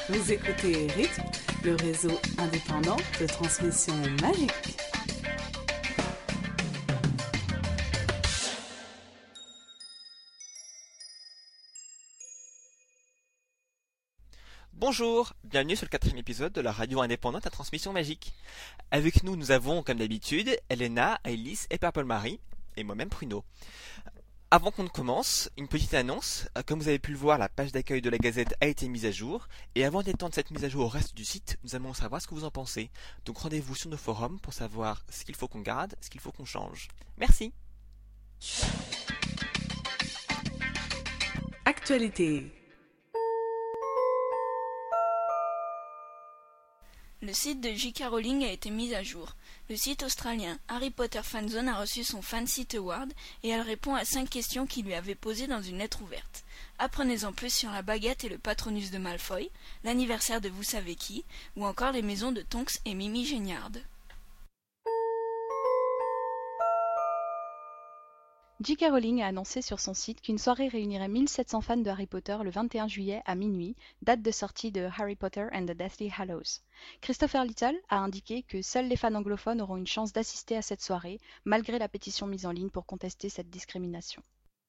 Vous écoutez Rythme, le réseau indépendant de transmission magique. Bonjour, bienvenue sur le 4e épisode de la radio indépendante à transmission magique. Avec nous avons, comme d'habitude, Elena, Alice et Purple Marie, et moi-même Pruno. Avant qu'on ne commence, une petite annonce. Comme vous avez pu le voir, la page d'accueil de la Gazette a été mise à jour. Et avant d'étendre cette mise à jour au reste du site, nous allons savoir ce que vous en pensez. Donc rendez-vous sur nos forums pour savoir ce qu'il faut qu'on garde, ce qu'il faut qu'on change. Merci. Actualité. Le site de J.K. Rowling a été mis à jour. Le site australien Harry Potter Fanzone a reçu son Fansite Award et elle répond à 5 questions qu'il lui avait posées dans une lettre ouverte. Apprenez-en plus sur la baguette et le patronus de Malfoy, l'anniversaire de vous savez qui, ou encore les maisons de Tonks et Mimi Géniard. J.K. Rowling a annoncé sur son site qu'une soirée réunirait 1700 fans de Harry Potter le 21 juillet à minuit, date de sortie de Harry Potter and the Deathly Hallows. Christopher Little a indiqué que seuls les fans anglophones auront une chance d'assister à cette soirée, malgré la pétition mise en ligne pour contester cette discrimination.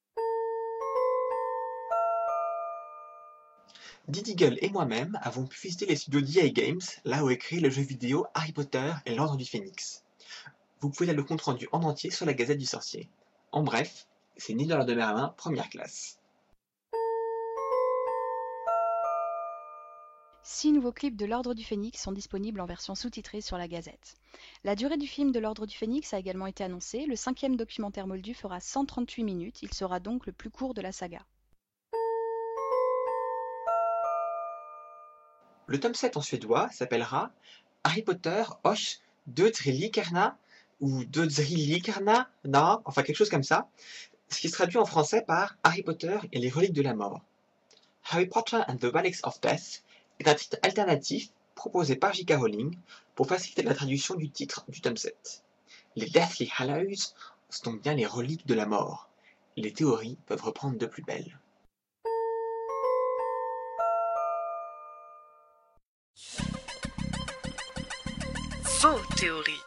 Didi Gull et moi-même avons pu visiter les studios d'EA Games, là où est créé le jeu vidéo Harry Potter et l'Ordre du Phénix. Vous pouvez lire le compte rendu en entier sur la Gazette du Sorcier. En bref, c'est ni de la de Merlin, première classe. 6 nouveaux clips de l'Ordre du Phénix sont disponibles en version sous-titrée sur la Gazette. La durée du film de l'Ordre du Phénix a également été annoncée. Le 5e documentaire moldu fera 138 minutes. Il sera donc le plus court de la saga. Le tome 7 en suédois s'appellera Harry Potter och Dödsrikerna ou Dödsrikerna, non, enfin quelque chose comme ça, ce qui se traduit en français par Harry Potter et les reliques de la mort. Harry Potter and the Relics of Death est un titre alternatif proposé par J.K. Rowling pour faciliter la traduction du titre du tome 7. Les Deathly Hallows sont donc bien les reliques de la mort. Les théories peuvent reprendre de plus belle. Faux théorie.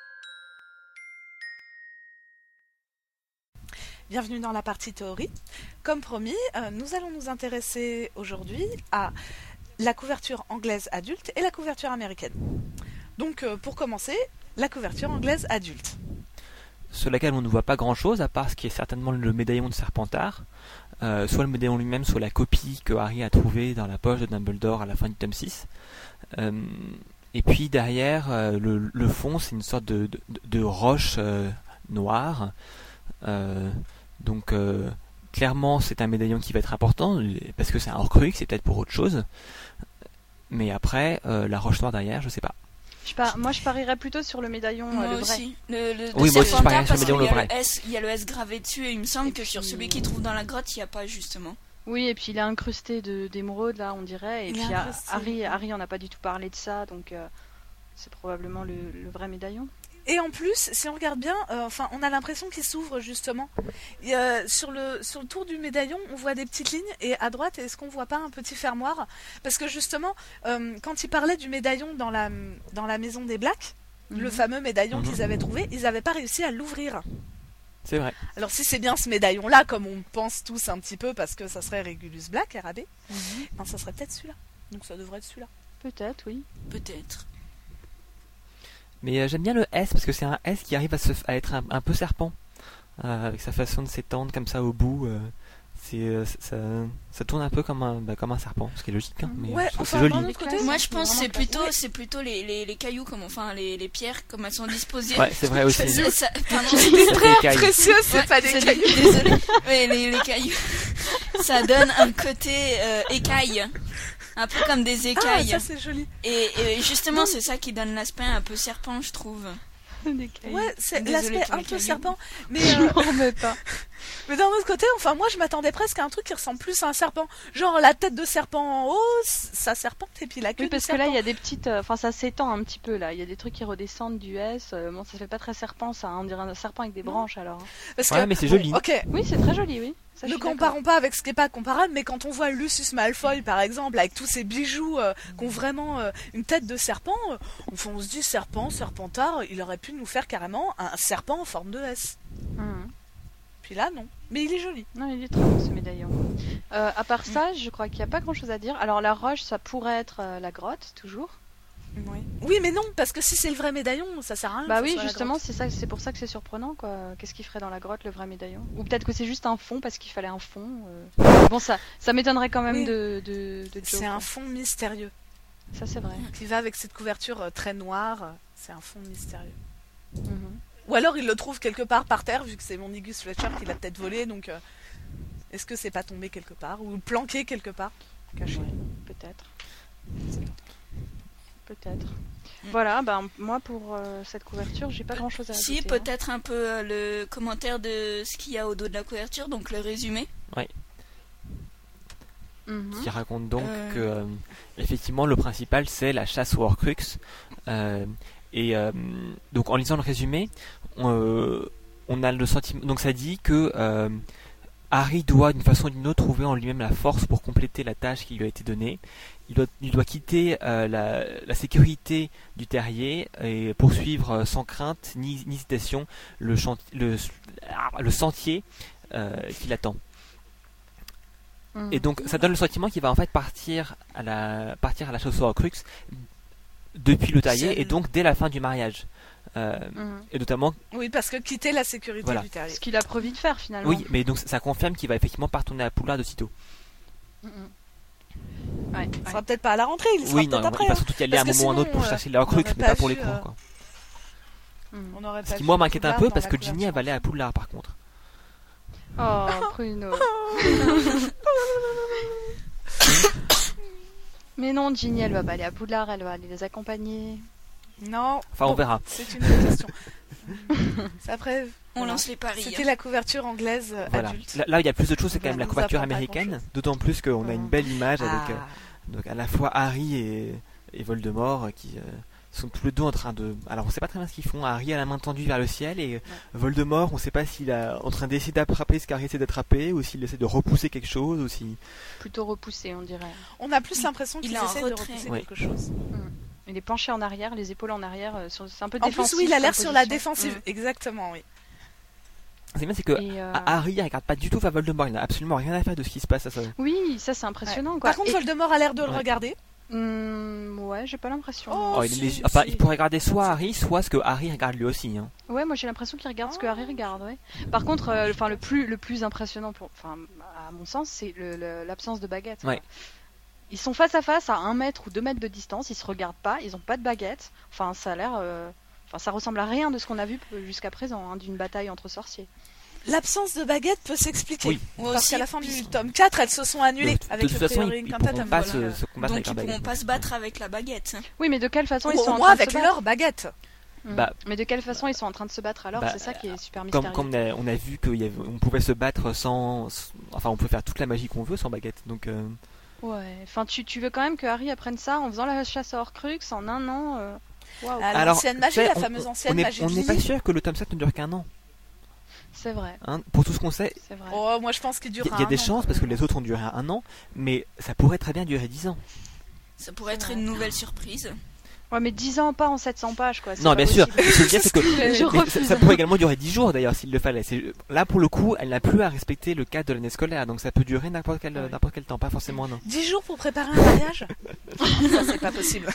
Bienvenue dans la partie théorie. Comme promis, nous allons nous intéresser aujourd'hui à la couverture anglaise adulte et la couverture américaine. Donc, pour commencer, la couverture anglaise adulte. Sur laquelle on ne voit pas grand-chose, à part ce qui est certainement le médaillon de Serpentard. Soit le médaillon lui-même, soit la copie que Harry a trouvée dans la poche de Dumbledore à la fin du tome 6. Et puis derrière, le fond, c'est une sorte de roche noire. Donc clairement c'est un médaillon qui va être important parce que c'est un Horcrux, c'est peut-être pour autre chose, mais après la roche noire derrière, je sais pas. Moi je parierais plutôt sur le médaillon le vrai. Aussi. Oui, moi aussi je parierais sur le médaillon le vrai. Il y a le S gravé dessus et il me semble que sur celui qu'il trouve dans la grotte il n'y a pas justement. Oui, et puis il est incrusté d'émeraude là on dirait, et puis Harry en a pas du tout parlé de ça, donc c'est probablement le vrai médaillon. Et en plus, si on regarde bien, on a l'impression qu'il s'ouvre justement. Sur le tour du médaillon, on voit des petites lignes, et à droite, est-ce qu'on voit pas un petit fermoir ? Parce que justement, quand ils parlaient du médaillon dans la maison des Blacks, le fameux médaillon qu'ils avaient trouvé, ils n'avaient pas réussi à l'ouvrir. C'est vrai. Alors si c'est bien ce médaillon-là, comme on pense tous un petit peu, parce que ça serait Regulus Black, RAB, ben, ça serait peut-être celui-là. Donc ça devrait être celui-là. Peut-être, oui. Peut-être. Mais j'aime bien le S parce que c'est un S qui arrive à être un peu serpent, avec sa façon de s'étendre comme ça au bout. Ça tourne un peu comme un serpent, ce qui est logique, hein, mais ouais, c'est joli. Moi je pense que c'est plutôt les cailloux, les pierres comme elles sont disposées. Ouais, c'est vrai aussi. C'est des pierres précieuses, c'est pas des cailloux. Désolée. Ouais, les cailloux. Ça donne un côté écaille. Un peu comme des écailles. Ah, ça c'est joli. Et justement, c'est ça qui donne l'aspect un peu serpent, je trouve. Ouais, c'est l'aspect un peu serpent. Mais pas. Mais d'un autre côté, moi je m'attendais presque à un truc qui ressemble plus à un serpent. Genre la tête de serpent en haut, ça serpente, et puis la queue de serpent. Oui, parce que là il y a des petites... ça s'étend un petit peu là. Il y a des trucs qui redescendent du S. Ça fait pas très serpent ça. On dirait un serpent avec des branches alors. Parce ouais, mais c'est joli. Ok. Oui, c'est très joli, oui. Ça, je Ne suis d'accord. comparons pas avec ce qui n'est pas comparable, mais quand on voit Lucius Malfoy, par exemple, avec tous ces bijoux qui ont vraiment une tête de serpent, on se dit serpent, serpentard, il aurait pu nous faire carrément un serpent en forme de S. Mhm. Puis là, non. Mais il est joli. Non, il est très beau ce médaillon. À part ça, je crois qu'il n'y a pas grand chose à dire. Alors la roche, ça pourrait être la grotte, toujours. Oui, mais non, parce que si c'est le vrai médaillon, ça sert à rien. Bah que ce oui, soit la justement, grotte. c'est pour ça que c'est surprenant, quoi. Qu'est-ce qu'il ferait dans la grotte, le vrai médaillon? Ou peut-être que c'est juste un fond, parce qu'il fallait un fond. Bon, ça m'étonnerait quand même Oui. de Joe, C'est quoi. un fond mystérieux Ça, c'est vrai. qui va avec cette couverture très noire. C'est un fond mystérieux. Mhm. Ou alors il le trouve quelque part par terre, vu que c'est mon Nigus Fletcher qui l'a peut-être volé, donc est-ce que c'est pas tombé quelque part ou planqué quelque part, caché? Ouais, peut-être. Peut-être. Voilà, ben moi pour cette couverture, j'ai pas grand chose à Si, ajouter. hein. peut-être un peu le commentaire de ce qu'il y a au dos de la couverture, donc le résumé. Mhm. Qui raconte donc que effectivement le principal c'est la chasse aux Horcrux. Donc en lisant le résumé, on a le sentiment. Donc ça dit que Harry doit d'une façon ou d'une autre trouver en lui-même la force pour compléter la tâche qui lui a été donnée. Il doit quitter la sécurité du terrier et poursuivre sans crainte ni hésitation le sentier qui l'attend. Mhm. Et donc ça donne le sentiment qu'il va en fait partir à la chasse aux Horcrux depuis le terrier et donc dès la fin du mariage. Mhm. Et notamment, Oui, parce que quitter la sécurité Voilà. du terrier. Ce qu'il a prévu de faire finalement. oui, mais donc ça confirme qu'il va effectivement pas retourner à Poudlard de sitôt. Mhm. Ouais, Il ouais. sera peut-être pas à la rentrée, il sera Oui, peut-être non, après. il va hein. surtout y aller à un Parce que moment ou un autre pour sinon, chercher les on Horcrux, aurait mais pas pas pour les vu, cours, quoi. Mhm. On aurait Ce pas qui vu moi m'inquiète un Poudlard peu dans parce la que Ginny elle va aller à couverture. Poudlard par contre. Oh, Pruno. Mais non, Ginny, elle va pas aller à Poudlard, elle va aller les accompagner. Non. Enfin, on Bon, verra. C'est une autre question. C'est après. On voilà. lance les paris. C'était la couverture anglaise Voilà. adulte. Là, il y a plus de choses, c'est quand Voilà, même la nous couverture apprend pas américaine. grand-chose. D'autant plus qu'on a une belle image avec Ah. donc à la fois Harry et Voldemort qui sont tous les deux en train de. Alors on sait pas très bien ce qu'ils font. Harry a la main tendue vers le ciel et Voldemort, on sait pas s'il est en train d'essayer d'attraper ce qu'Harry essaie d'attraper ou s'il essaie de repousser quelque chose ou si. Plutôt repoussé, on dirait. On a plus l'impression qu'il Il est en essaie de retrait. repousser Oui. quelque chose. Il est penché en arrière, les épaules en arrière, c'est un peu En défensif. plus, oui, il a l'air comme sur la position. défensive. Exactement, oui. C'est bien, c'est que Et, Harry il regarde pas du tout vers Voldemort. Il n'a absolument rien à faire de ce qui se passe à ça. Oui, ça c'est impressionnant, quoi. Par contre, Et- Voldemort a l'air de le Ouais. regarder. Ouais, j'ai pas l'impression. Oh, Oh, si, enfin, si. il pourrait regarder soit Harry, soit ce que Harry regarde lui aussi. Hein. Ouais, moi j'ai l'impression qu'il regarde ce que Harry regarde, ouais. Par contre, le plus impressionnant, à mon sens, c'est l'absence de baguette. Ouais. Quoi. Ils sont face à face à 1 mètre ou 2 mètres de distance, ils se regardent pas, ils ont pas de baguette. Enfin, ça a l'air. Enfin, ça ressemble à rien de ce qu'on a vu jusqu'à présent, hein, d'une bataille entre sorciers. L'absence de baguette peut s'expliquer. Oui. Moi Parce aussi, qu'à la fin du tome 4, elles se sont annulées De avec toute le façon, Priory ils pourront Incantatum. pas Voilà. se combattre donc avec ils leur pourront baguette. pas se battre avec la baguette. Oui, mais de quelle façon ils Ou sont au en moins train de avec se battre leur baguette. Bah, Mais de quelle façon ils sont en train de se battre alors? Bah, C'est ça qui est super Comme, mystérieux. on a vu qu'on pouvait se battre enfin, on peut faire toute la magie qu'on veut sans baguette. Donc, Ouais, enfin, tu veux quand même que Harry apprenne ça en faisant la chasse à Horcrux en 1 an. Waouh, Ah, alors, l'ancienne magie, tu sais, la fameuse ancienne magie. on de n'est pas Lily. sûr que le tome 7 ne dure qu'un an. c'est vrai, Hein. Pour tout ce qu'on sait, c'est vrai. Oh, moi je pense qu'il il durera y a un des an, chances quand parce que même. les autres ont duré un an, mais ça pourrait très bien durer 10 ans. Ça pourrait être vrai. une nouvelle surprise. Ouais, mais 10 ans, pas en 700 pages, quoi. c'est Non, pas bien sûr. possible. Ce que je veux dire, c'est que Je mais refuse. ça pourrait également durer 10 jours d'ailleurs s'il le fallait. Là, pour le coup, elle n'a plus à respecter le cadre de l'année scolaire, donc ça peut durer n'importe quel temps, pas forcément un an. 10 jours pour préparer un mariage. Ça, c'est pas possible.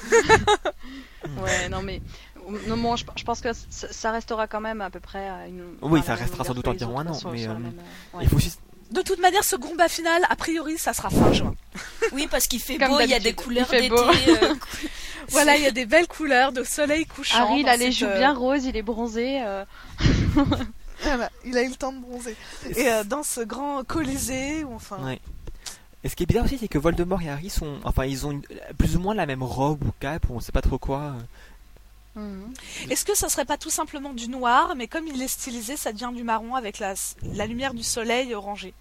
Ouais, non, mais. Non, bon, je pense que ça restera quand même à peu près à une. Oui, enfin, ça la même restera sans longueur doute que les environ un autres, an, sur mais, la même, ouais. Il faut aussi. De toute manière, ce combat final, a priori, ça sera fin juin. Oui, parce qu'il fait Comme beau, il y a des d'habitude, couleurs il fait d'été. beau. Voilà, il y a des belles couleurs de soleil couchant. Harry, il dans a les cette, joues bien roses, il est bronzé. Voilà, il a eu le temps de bronzer. Et dans ce grand colisée, ou enfin. Ouais. Et ce qui est bizarre aussi, c'est que Voldemort et Harry sont, enfin, ils ont plus ou moins la même robe ou cape, ou on sait pas trop quoi. Mhm. Est-ce que ça serait pas tout simplement du noir, mais comme il est stylisé, ça devient du marron avec la lumière du soleil orangé.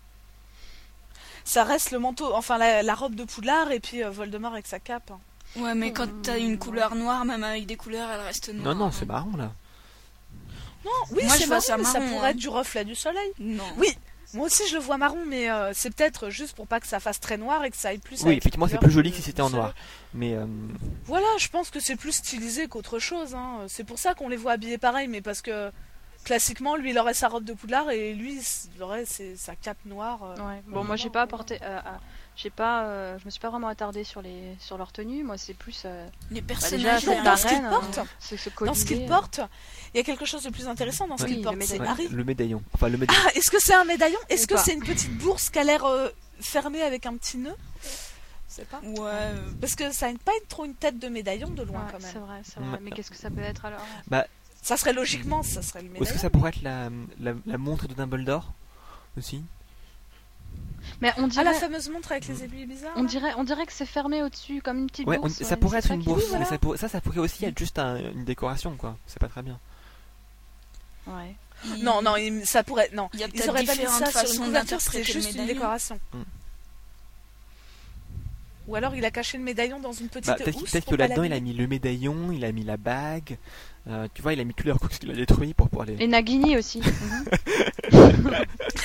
Ça reste le manteau, enfin la robe de Poudlard et puis Voldemort avec sa cape. Ouais, mais quand t'as une couleur noire, même avec des couleurs, elle reste noire. Non, c'est marrant là. Non, oui, Moi, c'est je vois marron, ça mais ça marron, pourrait hein. être du reflet du soleil. Non. Oui, Moi aussi je le vois marron, mais c'est peut-être juste pour pas que ça fasse très noir et que ça aille plus. Oui, avec effectivement, les c'est couleurs plus joli de- que si c'était du en soleil. noir. Mais Voilà, je pense que c'est plus stylisé qu'autre chose. Hein. C'est pour ça qu'on les voit habillés pareil, mais parce que classiquement, lui, il aurait sa robe de Poudlard et lui, il aurait sa cape noire. Ouais. Bon, moi j'ai pas apporté, je me suis pas vraiment attardée sur leur tenue. Moi c'est plus Les déjà personnages, cette dans ce qu'il arène, porte. ce Dans ce qu'il collier, porte, il y a quelque chose de plus intéressant dans ce Ouais. qu'il Oui, porte. le C'est médaillon. Harry. le médaillon. Enfin, le médaillon. Ah, est-ce que c'est un médaillon? Est-ce Ou que pas. c'est une petite bourse qui a l'air fermée avec un petit nœud? Je sais pas. Ouais, Parce que ça n'a pas trop une tête de médaillon de loin Ouais, quand c'est même. vrai, c'est vrai. Ouais. Mais qu'est-ce que ça peut être alors? Ça serait logiquement, ça serait le Ou est-ce médaillon. que ça pourrait être la montre de Dumbledore aussi? Mais on Ah, dirait, la fameuse montre avec les aiguilles bizarres. on là dirait que c'est fermé au-dessus comme une petite Ouais, bourse. ça pourrait c'est être une qui- bourse, oui, voilà. mais ça pourrait aussi être juste une décoration, quoi. C'est pas très bien. Ouais. Non, ça pourrait. Non, Il y a ils peut-être auraient pas mis différentes ça sur une façons couverture, c'est d'interpréter le juste une médaillon. décoration. Mm. Ou alors il a caché le médaillon dans une petite Peut-être housse. peut-être pour que pas là-dedans il a l'abîmer. mis le médaillon, il a mis la bague. Tu vois, il a mis tous les recoups qu'il a détruits pour pouvoir les. Et Nagini aussi. Mhm.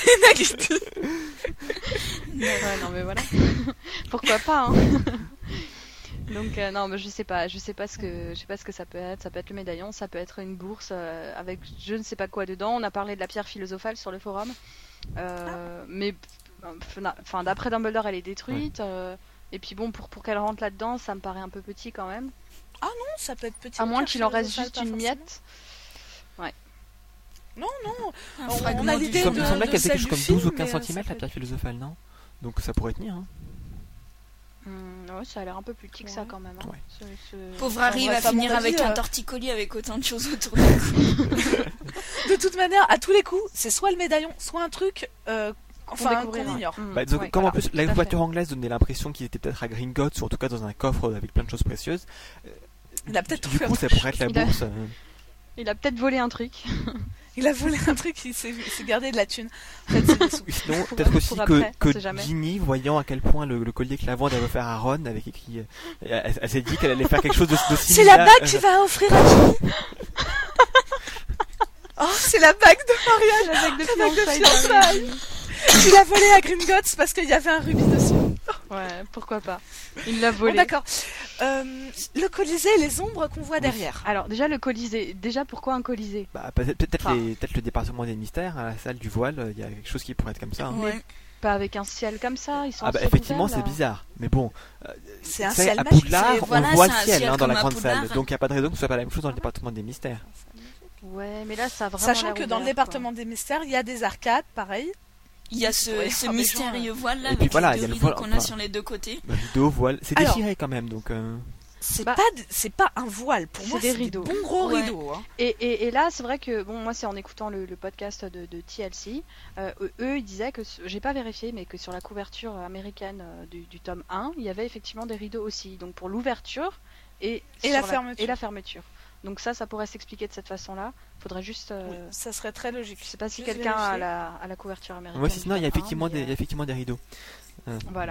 Ouais, non mais voilà. Pourquoi pas hein. Donc non, mais je sais pas ce que ça peut être. Ça peut être le médaillon, ça peut être une bourse avec je ne sais pas quoi dedans. On a parlé de la pierre philosophale sur le forum, mais enfin d'après Dumbledore, elle est détruite. Et puis bon, pour qu'elle rentre là-dedans, ça me paraît un peu petit quand même. Non, ça peut être petit. À moins pierre qu'il en reste philosophale, juste pas une forcément. miette. Non, Un on fragment a du l'idée Il film. de- semblait qu'elle fait celle quelque chose du comme film, 12 ou 15 mais, cm ça la peut pierre philosophale, non? Donc ça pourrait tenir, hein. Ouais, ça a l'air un peu plus petit que ça Ouais. quand même. Hein. Ouais. Pauvre Harry bref, va à mon finir avis, avec un torticolis avec autant de choses autour du cou. De toute manière, à tous les coups, c'est soit le médaillon, soit un truc Qu'on qu'on découvrir, ouais. ignore. Mm, Disons que ouais, comme voilà, en plus tout la à fait. voiture anglaise donnait l'impression qu'il était peut-être à Gringotts ou en tout cas dans un coffre avec plein de choses précieuses. Il a peut-être Du trouvé coup, un ça truc. pourrait être la Il a- bourse. Il a peut-être volé un truc. Il a volé un truc, il s'est gardé de la thune. En fait, c'est des sous. Ou sinon, Pour- peut-être aussi pour après, on que sait jamais. Ginny, voyant à quel point le collier que la vente avait offert à Ron, avec écrit, elle s'est dit qu'elle allait faire quelque chose de C'est similaire. la bague qu'il va offrir à Ginny. Oh, c'est la bague de mariage. La bague de La bague de fiançailles. Il a volé à Gringotts parce qu'il y avait un rubis dessus. Ouais, pourquoi pas. Il l'a Bon, volé. d'accord. Le Colisée et les ombres qu'on voit derrière. Alors déjà le Colisée. Déjà pourquoi un Colisée? Peut-être Enfin. peut-être le département des mystères, à la salle du voile, il y a quelque chose qui pourrait être comme ça. Hein. Ouais. Pas avec un ciel comme ça. Ils sont Ah en bah ciel effectivement ouvert, c'est là. bizarre, mais bon, C'est un tu sais, ciel à magique. Poudlard c'est- on voilà, voit c'est le un ciel ciel dans la comme à grande Poudlard. salle, donc il n'y a pas de raison que ce soit pas la même chose dans le département des mystères. Ouais, mais là ça a vraiment Sachant l'air que dans le ouvert, département des mystères, il y a des arcades, pareil. Il y a Ouais, ce des gens, mystérieux voile là Et avec puis voilà, les il y a deux le rideaux voile, qu'on a enfin. sur les deux côtés. Le rideau, voile, c'est Alors. déchiré quand même, donc Bah, C'est pas un voile. Pour c'est moi, des c'est rideaux. des bons gros Ouais. rideaux. Hein. Et là, c'est vrai que, bon, moi, c'est en écoutant le podcast de TLC, eux, ils disaient que, j'ai pas vérifié, mais que sur la couverture américaine du tome 1, il y avait effectivement des rideaux aussi. Donc pour l'ouverture et la sur fermeture. Et la fermeture. Donc ça pourrait s'expliquer de cette façon-là. Faudrait juste. Oui, ça serait très logique. Je sais pas si Juste quelqu'un a vérifier. la couverture américaine. moi sinon il y a du tome 1, effectivement mais, des, il y a effectivement des rideaux. Voilà.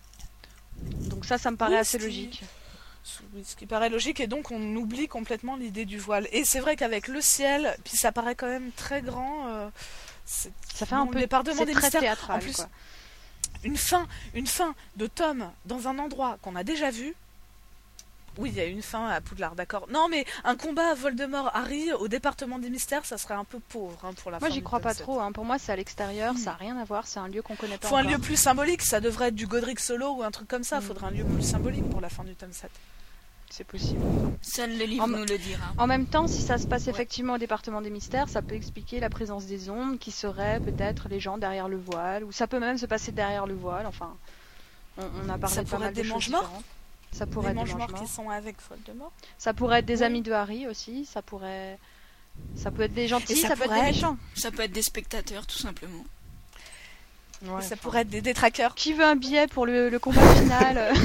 Donc ça me paraît Oui, assez ce qui- logique. Oui, ce qui paraît logique, et donc on oublie complètement l'idée du voile. Et c'est vrai qu'avec le ciel, puis ça paraît quand même très grand. Ça fait bon, un le peu. département C'est des très mystères. théâtral, En plus, quoi. une fin de tome dans un endroit qu'on a déjà vu. Oui, il y a une fin à Poudlard, d'accord. Non, mais un combat à Voldemort-Harry au département des mystères, ça serait un peu pauvre hein, pour la Moi, fin j'y du crois tome pas 7. trop. Hein. Pour moi, c'est à l'extérieur. Ça a rien à voir. C'est un lieu qu'on connaît pas Faut un encore. lieu plus symbolique, ça devrait être du Godric Solo ou un truc comme ça. Faudrait un lieu plus symbolique pour la fin du tome 7. C'est possible. Seul le livre En- nous le dira. En même temps, si ça se passe Ouais. effectivement au département des mystères, ça peut expliquer la présence des ombres qui seraient peut-être les gens derrière le voile, ou ça peut même se passer derrière le voile. Enfin, on a parlé Ça de pas pourrait mal être de des choses mange-morts. différentes. Ça pourrait Les être des mange-morts mange-morts. qui sont avec Voldemort. Ça pourrait être des Oui. amis de Harry aussi. Ça peut être des gentils, Et ça ça peut être pourrait des être- méchants. Ça peut être des spectateurs tout simplement. Ouais, Ça enfin. pourrait être des détraqueurs. Qui veut un billet pour le combat final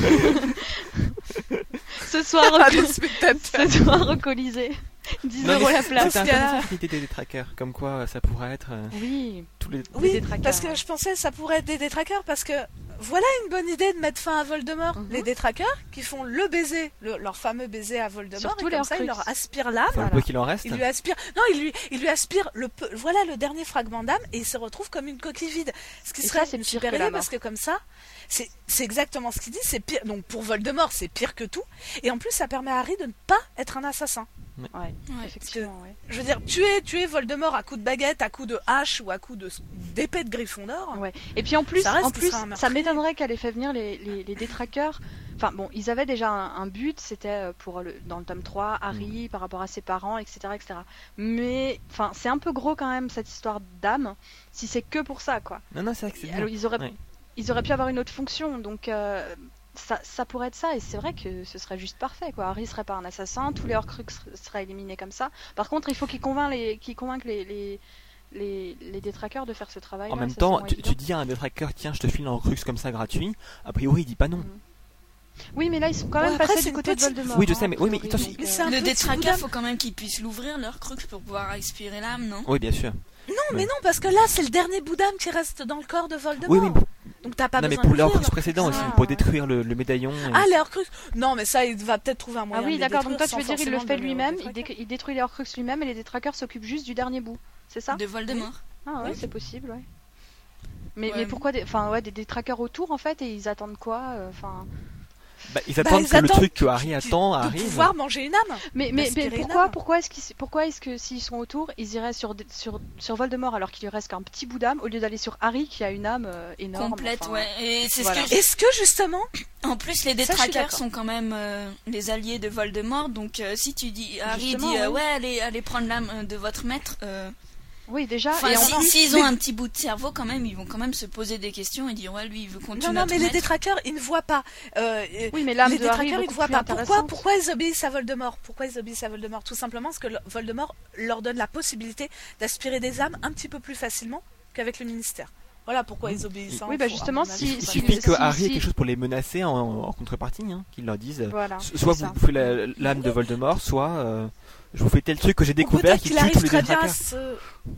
Ce soir, Ah, des spectateurs. ce soir au Colisée. 10 Non, mais euros la c'est place. intéressant cette idée des trackers, comme quoi ça pourrait être Oui. tous les. Oui, détraqueurs, parce que ouais. je pensais que ça pourrait être des détraqueurs parce que voilà une bonne idée de mettre fin à Voldemort. Mhm. Les détraqueurs qui font le baiser, leur fameux baiser à Voldemort, Surtout et les comme ça il Horcruxes. leur aspire l'âme. Enfin, le peu qu'il en reste. Il lui aspire, non, il lui aspire voilà le dernier fragment d'âme et il se retrouve comme une coquille vide. Ce qui Et serait ça, c'est une pire super que la idée mort. parce que comme ça, c'est exactement ce qu'il dit, c'est pire. Donc pour Voldemort, c'est pire que tout. Et en plus, ça permet à Harry de ne pas être un assassin. Ouais, Ouais. effectivement, ouais. Je veux dire, tuer Voldemort à coups de baguette, à coups de hache ou à coups d'épée de Gryffondor. Ouais. Et puis en plus, Ça reste qu'il sera un ça meurtrier. m'étonnerait qu'elle ait fait venir les détraqueurs. Enfin bon, ils avaient déjà un but, c'était dans le tome 3, Harry par rapport à ses parents, etc. etc. Mais enfin, c'est un peu gros quand même cette histoire d'âme, si c'est que pour ça, quoi. Non, c'est vrai que c'est bien. Alors, Ouais. ils auraient pu avoir une autre fonction, donc ça pourrait être ça, et c'est vrai que ce serait juste parfait, quoi. Harry serait pas un assassin, tous les Horcruxes seraient éliminés comme ça. Par contre, il faut qu'ils convainquent les détraqueurs de faire ce travail. En même temps, tu dis à un détraqueur, tiens, je te file un Horcrux comme ça gratuit. A priori, il dit pas non. Oui, mais là, ils sont quand Ouais, même après, passés c'est du une côté de petite- Voldemort. Oui, je sais, mais- a oui, mais priori, attention. donc, Mais c'est un Le petit détraqueur, boudin. faut quand même qu'il puisse l'ouvrir leur crux pour pouvoir expirer l'âme, non? Oui, bien sûr. Non, mais non, parce que là, c'est le dernier bout d'âme qui reste dans le corps de Voldemort. Oui, mais, Donc t'as pas non, mais besoin pour de les Horcrux l'ouvrir. précédents aussi, Ah, pour ouais. détruire le médaillon. et- Ah, les Horcruxes. Non, mais ça, il va peut-être trouver un Ah moyen de oui, les d'accord, donc toi détruire tu veux dire, il le sans fait forcément lui-même, devenir des détraqueurs. il détruit les Horcruxes lui-même et les détraqueurs s'occupent juste du dernier bout, c'est ça? De Voldemort. Ah ouais, Oui. c'est possible, ouais. Mais Ouais. pourquoi des détraqueurs autour en fait, et ils attendent quoi? Enfin, Bah, ils attendent ils que le attendent truc que Harry attend De arrive. pouvoir manger une âme. mais Aspirer une pourquoi âme. pourquoi est-ce que s'ils sont autour, ils iraient sur Voldemort alors qu'il lui reste qu'un petit bout d'âme au lieu d'aller sur Harry qui a une âme énorme? Complète, enfin, ouais. Et c'est voilà. ce que Est-ce que justement, En plus, les Ça, je suis détraqueurs d'accord. sont quand même les alliés de Voldemort, donc si tu dis, Harry Justement, dit, oui. ouais, allez prendre l'âme de votre maître, Oui, déjà. enfin, Et en plus, s'ils ont un petit bout de cerveau, quand même, ils vont quand même se poser des questions et dire, ouais, lui, il veut continuer non, à mais tout les mettre. détraqueurs, ils ne voient pas. oui, mais l'âme Les de Harry est détraqueurs, ils ne beaucoup voient plus pas. intéressante. Pourquoi ils obéissent à Voldemort? Pourquoi ils obéissent à Voldemort? Tout simplement parce que Voldemort leur donne la possibilité d'aspirer des âmes un petit peu plus facilement qu'avec le ministère. Voilà pourquoi ils obéissent. Oui, bah justement, à mon avis, si- c'est Il pas suffit mal. que Harry ait quelque chose pour les menacer en contrepartie, hein, qu'ils leur disent Voilà. soit c'est vous ça. bouffez l'âme de Voldemort, soit je vous fais tel truc que j'ai Ou découvert peut-être qui qu'il tue tous arrive les très bien à détraqueurs. se...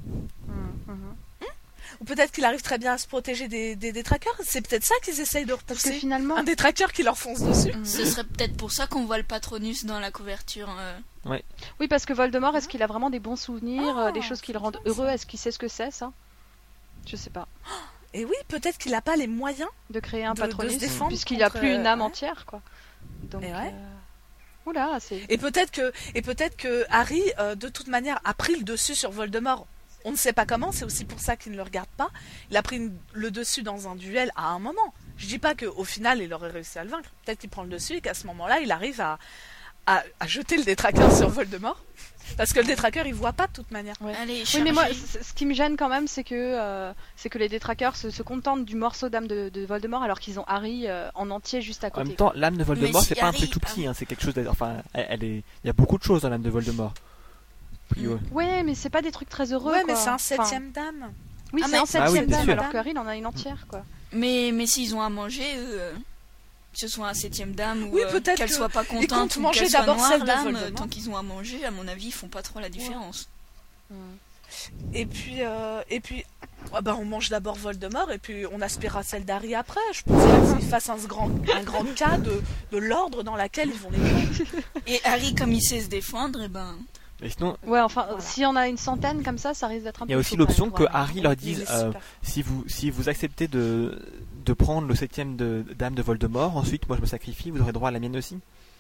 Mhm. Ou peut-être qu'il arrive très bien à se protéger des détraqueurs. C'est peut-être ça qu'ils essayent de Parce que repousser. finalement, Un détraqueur qui leur fonce dessus. Ce serait peut-être pour ça qu'on voit le Patronus dans la couverture. oui, parce que Voldemort, est-ce qu'il a vraiment des bons souvenirs, Ah, des choses qui le c'est rendent bien, ça. heureux? Est-ce qu'il sait ce que c'est, ça? Je sais pas. Et oui, peut-être qu'il n'a pas les moyens. De créer un De Patronus, se défendre puisqu'il a contre, plus une âme ouais. entière, quoi. Donc, Et ouais. oula, c'est. Et peut-être que Harry, de toute manière, a pris le dessus sur Voldemort. On ne sait pas comment, c'est aussi pour ça qu'il ne le regarde pas. Il a pris le dessus dans un duel à un moment. Je dis pas qu'au final, il aurait réussi à le vaincre. Peut-être qu'il prend le dessus et qu'à ce moment-là, il arrive à jeter le détraqueur sur Voldemort. Parce que le détraqueur, il voit pas de toute manière. Ouais. Allez, Oui, mais moi, chargez. ce qui me gêne quand même, c'est que les détraqueurs se contentent du morceau d'âme de Voldemort alors qu'ils ont Harry en entier juste à En côté. même temps, l'âme de Voldemort, Mais si c'est pas un Harry- truc tout petit, hein, c'est quelque chose. Enfin, il y a beaucoup de choses dans l'âme de Voldemort. Puis, ouais. Ouais, mais c'est pas des trucs très heureux. Ouais, quoi. mais c'est un Enfin, 7ème dame. oui, Ah, c'est mais- un Ah septième oui, bien dame, sûr. alors que Harry, il en a une entière, quoi. Mais s'ils ont à manger, eux, que ce soit un 7ème dame ou Oui, peut-être qu'elle que soit pas comptent contente ou manger qu'elle soit d'abord noire, celle de l'âme, Voldemort. tant qu'ils ont à manger, à mon avis, ils font pas trop la différence. Et puis, ouais, bah, on mange d'abord Voldemort et puis on aspirera celle d'Harry après. Je pense pas qu'ils fassent un grand cas de l'ordre dans laquelle ils vont les mettre. Et Harry, comme il sait se défendre, et ben... Et sinon, Ouais, enfin, Voilà. si on a une centaine comme ça risque d'être un peu. il y a aussi chaud, quand l'option même, que voilà. Harry leur Il dise est super. si vous acceptez de prendre le 7ème dame de Voldemort, ensuite moi je me sacrifie, vous aurez droit à la mienne aussi.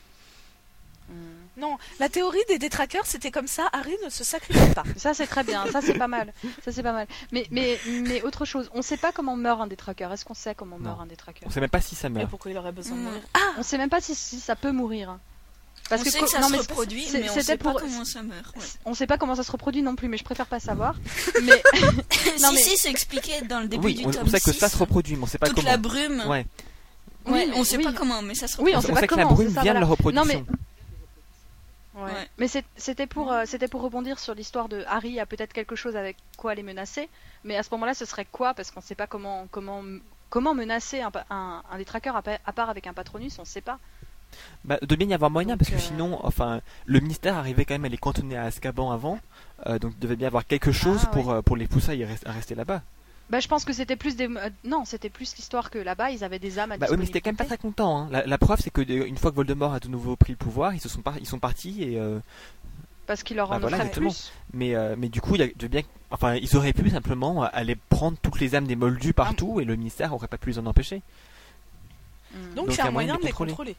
Non, la théorie des détraqueurs, c'était comme ça. Harry ne se sacrifie pas. Ça c'est très bien, ça c'est pas mal, ça c'est pas mal. Mais autre chose, on sait pas comment meurt un détraqueur. Est-ce qu'on sait comment meurt Non. un détraqueur? On sait même pas si ça Mais meurt. pourquoi il aurait besoin de Mm. mourir? On sait même pas si ça peut mourir. On sait que ça non, se mais reproduit, c'est- mais on c'était sait pas pour- comment ça meurt. Ouais. on sait pas comment ça se reproduit non plus, mais je préfère pas savoir. Mais Non, mais- si, c'est expliqué dans le début Oui, du on tome sait que 6, ça se reproduit, mais on sait pas toute comment. la brume. Ouais. Ouais, Oui, on sait oui. pas comment, mais ça se Oui, reproduit. on On sait pas sait que la comment, brume c'est ça, vient de voilà. la reproduction. Ouais. Ouais. Mais c'était pour rebondir sur l'histoire de Harry a peut-être quelque chose avec quoi les menacer, mais à ce moment-là ce serait quoi? Parce qu'on sait pas comment menacer un détraqueur à part avec un Patronus, on sait pas. Bah, de bien y avoir moyen, Donc, parce que sinon, enfin, le ministère arrivait quand même à les cantonner à Azkaban avant, donc il devait bien y avoir quelque chose Ah, ouais. pour les pousser à rester là-bas. Bah, je pense que c'était plus non, c'était plus l'histoire que là-bas, ils avaient des âmes à Bah oui, mais c'était quand même pas très content. Hein. La preuve, c'est que une fois que Voldemort a de nouveau pris le pouvoir, ils sont partis et parce qu'il leur en voilà, offrait exactement. plus. Mais du coup, enfin, ils auraient pu simplement aller prendre toutes les âmes des Moldus partout et le ministère aurait pas pu les en empêcher. Donc il y a un moyen de les contrôler.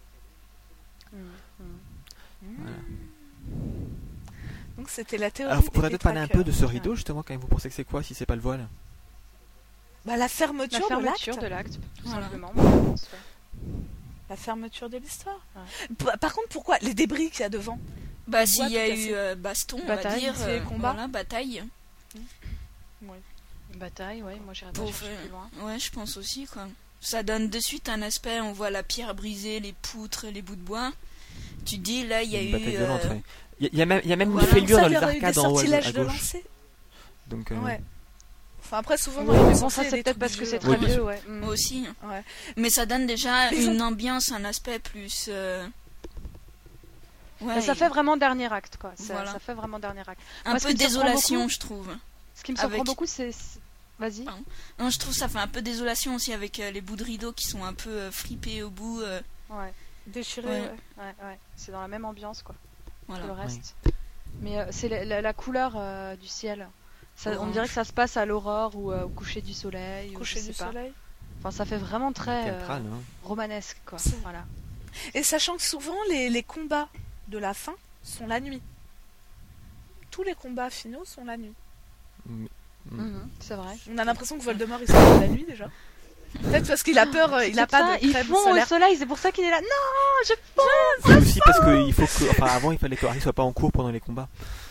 Voilà. Donc c'était la théorie. Alors, faudrait des peut-être parler un peu de ce traqueurs. rideau, justement, quand même. Vous pensez que c'est quoi si c'est pas le voile? Bah, la fermeture, La fermeture de de l'acte, tout Voilà. simplement. Moi, je pense, ouais. La fermeture de l'histoire. Ouais. Par contre, pourquoi les débris qu'il y a devant? Bah, On s'il voit y a tout eu casser. baston, on Bataille, va dire. c'est combat. Voilà, bataille. Bataille, ouais, moi j'irais pas Pour chercher plus loin. Ouais, je pense aussi, quoi. Ça donne de suite un aspect, on voit la pierre brisée, les poutres, les bouts de bois. Tu te dis, là, il y a Une eu... bataille violente, ouais. Il y a même une Voilà. fêlure Ça, dans il y les aurait eu des arcades en haut à sortilèges de gauche. lancer. Donc, Ouais. Enfin, après, souvent, dans Oui, les mais maisons, bon, ça il y a c'est des peut-être trucs parce que vieux, c'est hein. très Oui, bien vieux, sûr. ouais. Moi aussi. Ouais. Mais ça donne déjà Mais ils ont- une ambiance, un aspect plus... Ouais, Mais ça fait vraiment dernier acte, quoi. Voilà. Ça fait vraiment dernier acte. un Moi, ce peu qui me surprend désolation, beaucoup- je trouve. Ce qui me surprend Avec- beaucoup, c'est... Vas-y. Pardon. Non, je trouve ça fait un peu désolation aussi avec les bouts de rideau qui sont un peu fripés au bout. Ouais, Déchiré, Ouais. ouais. c'est dans la même ambiance, quoi, Voilà. que le reste. Mais c'est la couleur du ciel. On Orange. dirait que ça se passe à l'aurore ou au coucher du soleil. ou Coucher je du sais pas. soleil. Enfin, ça fait vraiment très théâtral, hein. romanesque, quoi. C'est- Voilà. Et sachant que souvent, les combats de la fin sont la nuit. Tous les combats finaux sont la nuit. C'est vrai. On a l'impression que Voldemort, il sort de la nuit, déjà. Peut-être parce qu'il a peur, il a pas de Ils crème font au solaire. soleil, c'est pour ça qu'il est là. Non, je Oui, aussi parce qu'il faut que. Enfin, avant, il fallait que Harry soit pas en cours pendant les combats.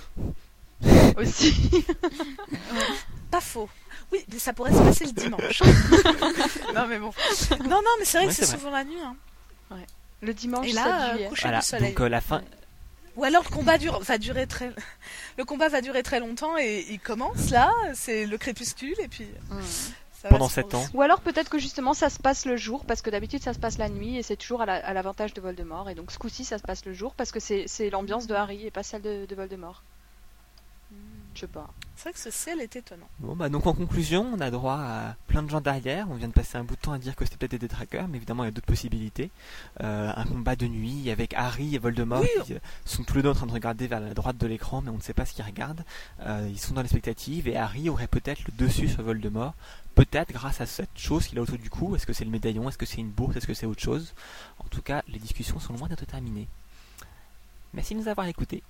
aussi. Pas faux. Oui, mais ça pourrait se passer le dimanche. non, mais bon. Non, mais c'est vrai Ouais, que c'est c'est vrai. souvent la nuit. Hein. Le dimanche Et 7 là, juillet. coucher Voilà. du soleil. Donc, la fin. Ou alors le combat va durer très... Le combat va durer très longtemps et il commence là, c'est le crépuscule et puis... ça va Pendant se 7 ans. Ou alors peut-être que justement ça se passe le jour, parce que d'habitude ça se passe la nuit et c'est toujours à l'avantage de Voldemort. Et donc ce coup-ci ça se passe le jour parce que c'est l'ambiance de Harry et pas celle de Voldemort. Je sais pas. C'est vrai que ce ciel est étonnant. Bon, bah, donc en conclusion, on a droit à plein de gens derrière. On vient de passer un bout de temps à dire que c'était peut-être des détraqueurs, mais évidemment il y a d'autres possibilités. Un combat de nuit avec Harry et Voldemort Oui. qui sont tous les deux en train de regarder vers la droite de l'écran, mais on ne sait pas ce qu'ils regardent. Ils sont dans l'expectative et Harry aurait peut-être le dessus sur Voldemort. Peut-être grâce à cette chose qu'il a autour du cou. Est-ce que c'est le médaillon? Est-ce que c'est une bourse? Est-ce que c'est autre chose? En tout cas, les discussions sont loin d'être terminées. Merci de nous avoir écoutés.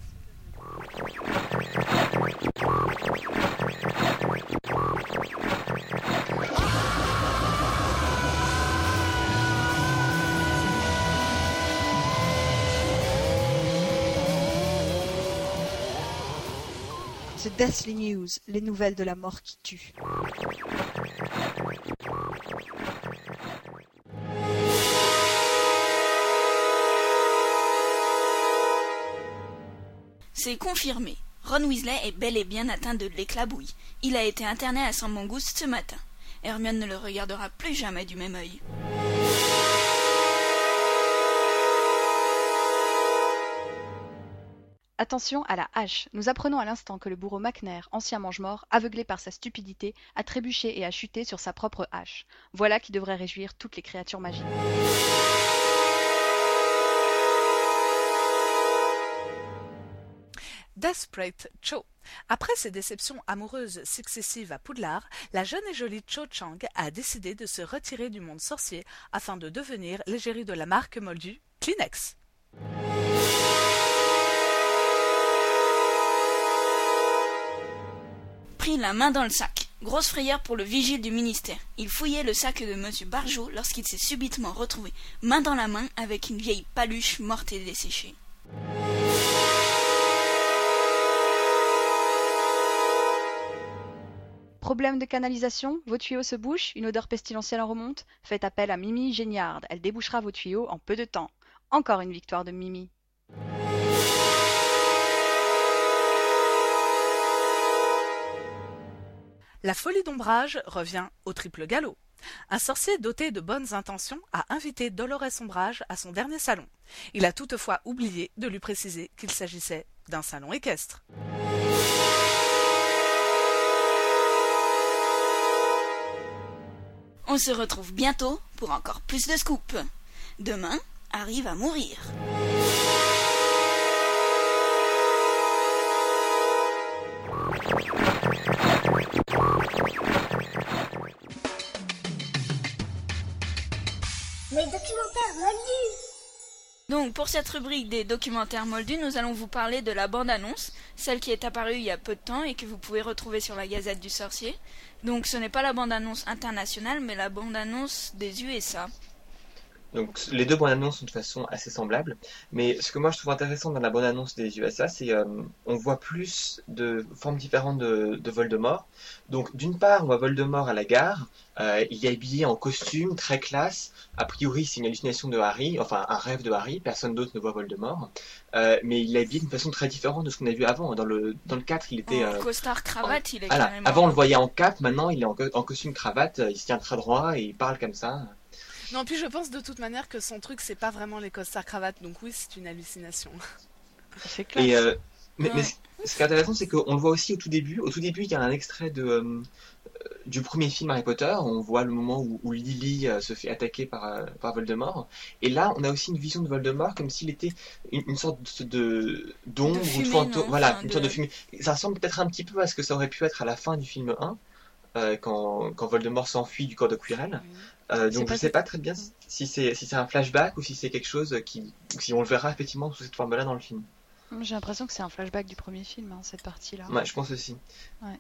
The Deathly News, les nouvelles de la mort qui tue. C'est confirmé. Ron Weasley est bel et bien atteint de l'éclabouille. Il a été interné à St. Mangouste ce matin. Hermione ne le regardera plus jamais du même œil. Attention à la hache. Nous apprenons à l'instant que le bourreau McNair, ancien mange-mort, aveuglé par sa stupidité, a trébuché et a chuté sur sa propre hache. Voilà qui devrait réjouir toutes les créatures magiques. Desperate Cho. Après ses déceptions amoureuses successives à Poudlard, la jeune et jolie Cho Chang a décidé de se retirer du monde sorcier afin de devenir l'égérie de la marque moldue Kleenex. Pris la main dans le sac. Grosse frayeur pour le vigile du ministère. Il fouillait le sac de Monsieur Barjot lorsqu'il s'est subitement retrouvé main dans la main avec une vieille paluche morte et desséchée. Problème de canalisation? Vos tuyaux se bouchent? Une odeur pestilentielle en remonte? Faites appel à Mimi Géniard. Elle débouchera vos tuyaux en peu de temps. Encore une victoire de Mimi. La folie d'ombrage revient au triple galop. Un sorcier doté de bonnes intentions a invité Dolores Ombrage à son dernier salon. Il a toutefois oublié de lui préciser qu'il s'agissait d'un salon équestre. On se retrouve bientôt pour encore plus de scoops. Demain, Harry va mourir. Les documentaires moldus. Donc pour cette rubrique des documentaires moldus, nous allons vous parler de la bande-annonce, celle qui est apparue il y a peu de temps et que vous pouvez retrouver sur la Gazette du Sorcier. Donc ce n'est pas la bande-annonce internationale, mais la bande-annonce des USA. Donc les deux bandes annonces sont de façon assez semblable, mais ce que moi je trouve intéressant dans la bande annonce des USA, c'est on voit plus de formes différentes de Voldemort. Donc d'une part, on voit Voldemort à la gare, il est habillé en costume, très classe. A priori, c'est une hallucination de Harry, enfin un rêve de Harry, personne d'autre ne voit Voldemort. Mais il est habillé d'une façon très différente de ce qu'on a vu avant. Dans le 4, il était... En costard cravate, il est voilà. carrément... Avant, on le voyait en cape, maintenant il est en costume cravate, il se tient très droit et il parle comme ça. Non, puis je pense de toute manière que son truc, c'est pas vraiment les costards cravates, donc oui, c'est une hallucination. C'est clair. Et, mais ce qui est intéressant, c'est qu'on le voit aussi au tout début. Au tout début, il y a un extrait du premier film Harry Potter. On voit le moment où Lily se fait attaquer par Voldemort. Et là, on a aussi une vision de Voldemort comme s'il était une sorte d'ombre De ou de fumée, fantôme. non Voilà, enfin, une sorte de fumée. Ça ressemble peut-être un petit peu à ce que ça aurait pu être à la fin du film 1, quand Voldemort s'enfuit du corps de Quirrell. Donc je sais pas très bien si c'est un flashback ou si c'est quelque chose si on le verra effectivement sous cette forme-là dans le film. J'ai l'impression que c'est un flashback du premier film, hein, cette partie-là. Ouais, je pense aussi. Ouais.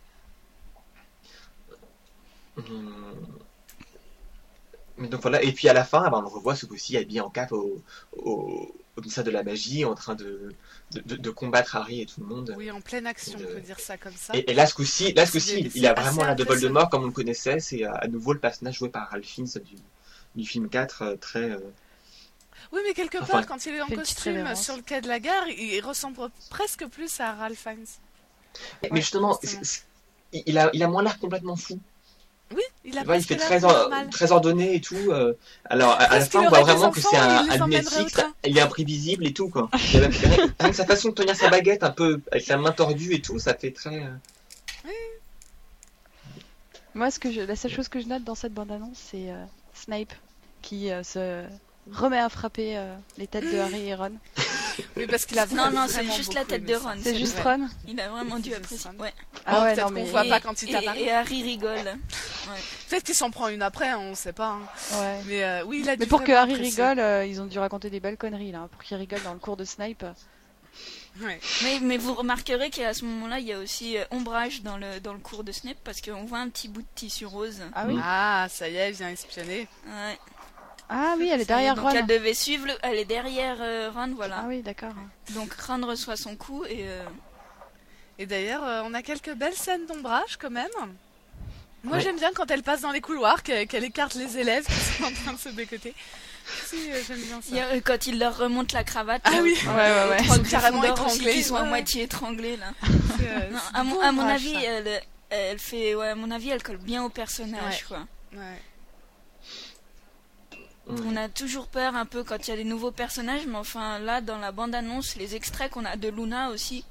Mais donc voilà, et puis à la fin, on le revoit ce coup-ci habillé en cape au ministère de la magie, en train de combattre Harry et tout le monde. Oui, en pleine action, on peut dire ça comme ça. Et là, ce coup-ci, il a c'est vraiment assez l'air de impressionnant. Voldemort comme on le connaissait. C'est à nouveau le personnage joué par Ralph Fiennes du film 4, très... Oui, mais quelque Enfin, part, quand il est en fait une petite costume révérence. sur le quai de la gare, il ressemble presque plus à Ralph Fiennes. Mais justement, justement. il a moins l'air complètement fou. Oui, il a Tu vois, il presque fait l'air normal. très ordonné et tout. Alors, à la Presque fin, il on voit aurait des vraiment que c'est enfants et il les un emmènerait au lunatique, train. il est imprévisible et tout, quoi. Il a même rien que sa façon de tenir sa baguette, un peu avec la main tordue et tout, ça fait très... Moi, la seule chose que je note dans cette bande-annonce, c'est Snape qui se remet à frapper les têtes de Harry et Ron. Oui, parce qu'il a Non, vraiment c'est juste la beaucoup tête aimé de ça. Ron. C'est juste vrai. Ron. Il a vraiment dû C'est apprécier. Ron. Ouais. Ah ouais, peut-être non qu'on mais voit pas quand il tape Harry. Et Harry rigole. Ouais. Peut-être qu'il s'en prend une après, hein, on sait pas. Hein. ouais. Mais oui, il a dû Mais pour que vraiment Harry apprécier. rigole, ils ont dû raconter des belles conneries là, pour qu'il rigole dans le cours de Snape. Ouais. Mais vous remarquerez qu'à ce moment-là, il y a aussi ombrage dans le cours de Snape parce qu'on voit un petit bout de tissu rose. Ah oui. Ah, ça y est, elle vient espionner. Ouais. Ah oui, elle est derrière Donc Ron. elle devait suivre, elle est derrière Ron, voilà. Ah oui, d'accord. Donc Ron reçoit son coup et Et d'ailleurs, on a quelques belles scènes d'ombrage quand même. Moi, Ouais. j'aime bien quand elle passe dans les couloirs, qu'elle écarte les élèves qui sont en train de se bécoter. Si, j'aime bien ça. il y a, quand il leur remonte la cravate. Ah oui. Ouais. Trois Ils sont carrément Gryffondors aussi étranglés, qui sont à ouais. moitié étranglés là. C'est, Non, c'est à du mon, beau à mon ombrage, avis, ça. elle fait, ouais, à mon avis, elle colle bien au personnage, Ouais. quoi. Ouais. On a toujours peur un peu quand il y a des nouveaux personnages, mais enfin là, dans la bande-annonce, les extraits qu'on a de Luna aussi,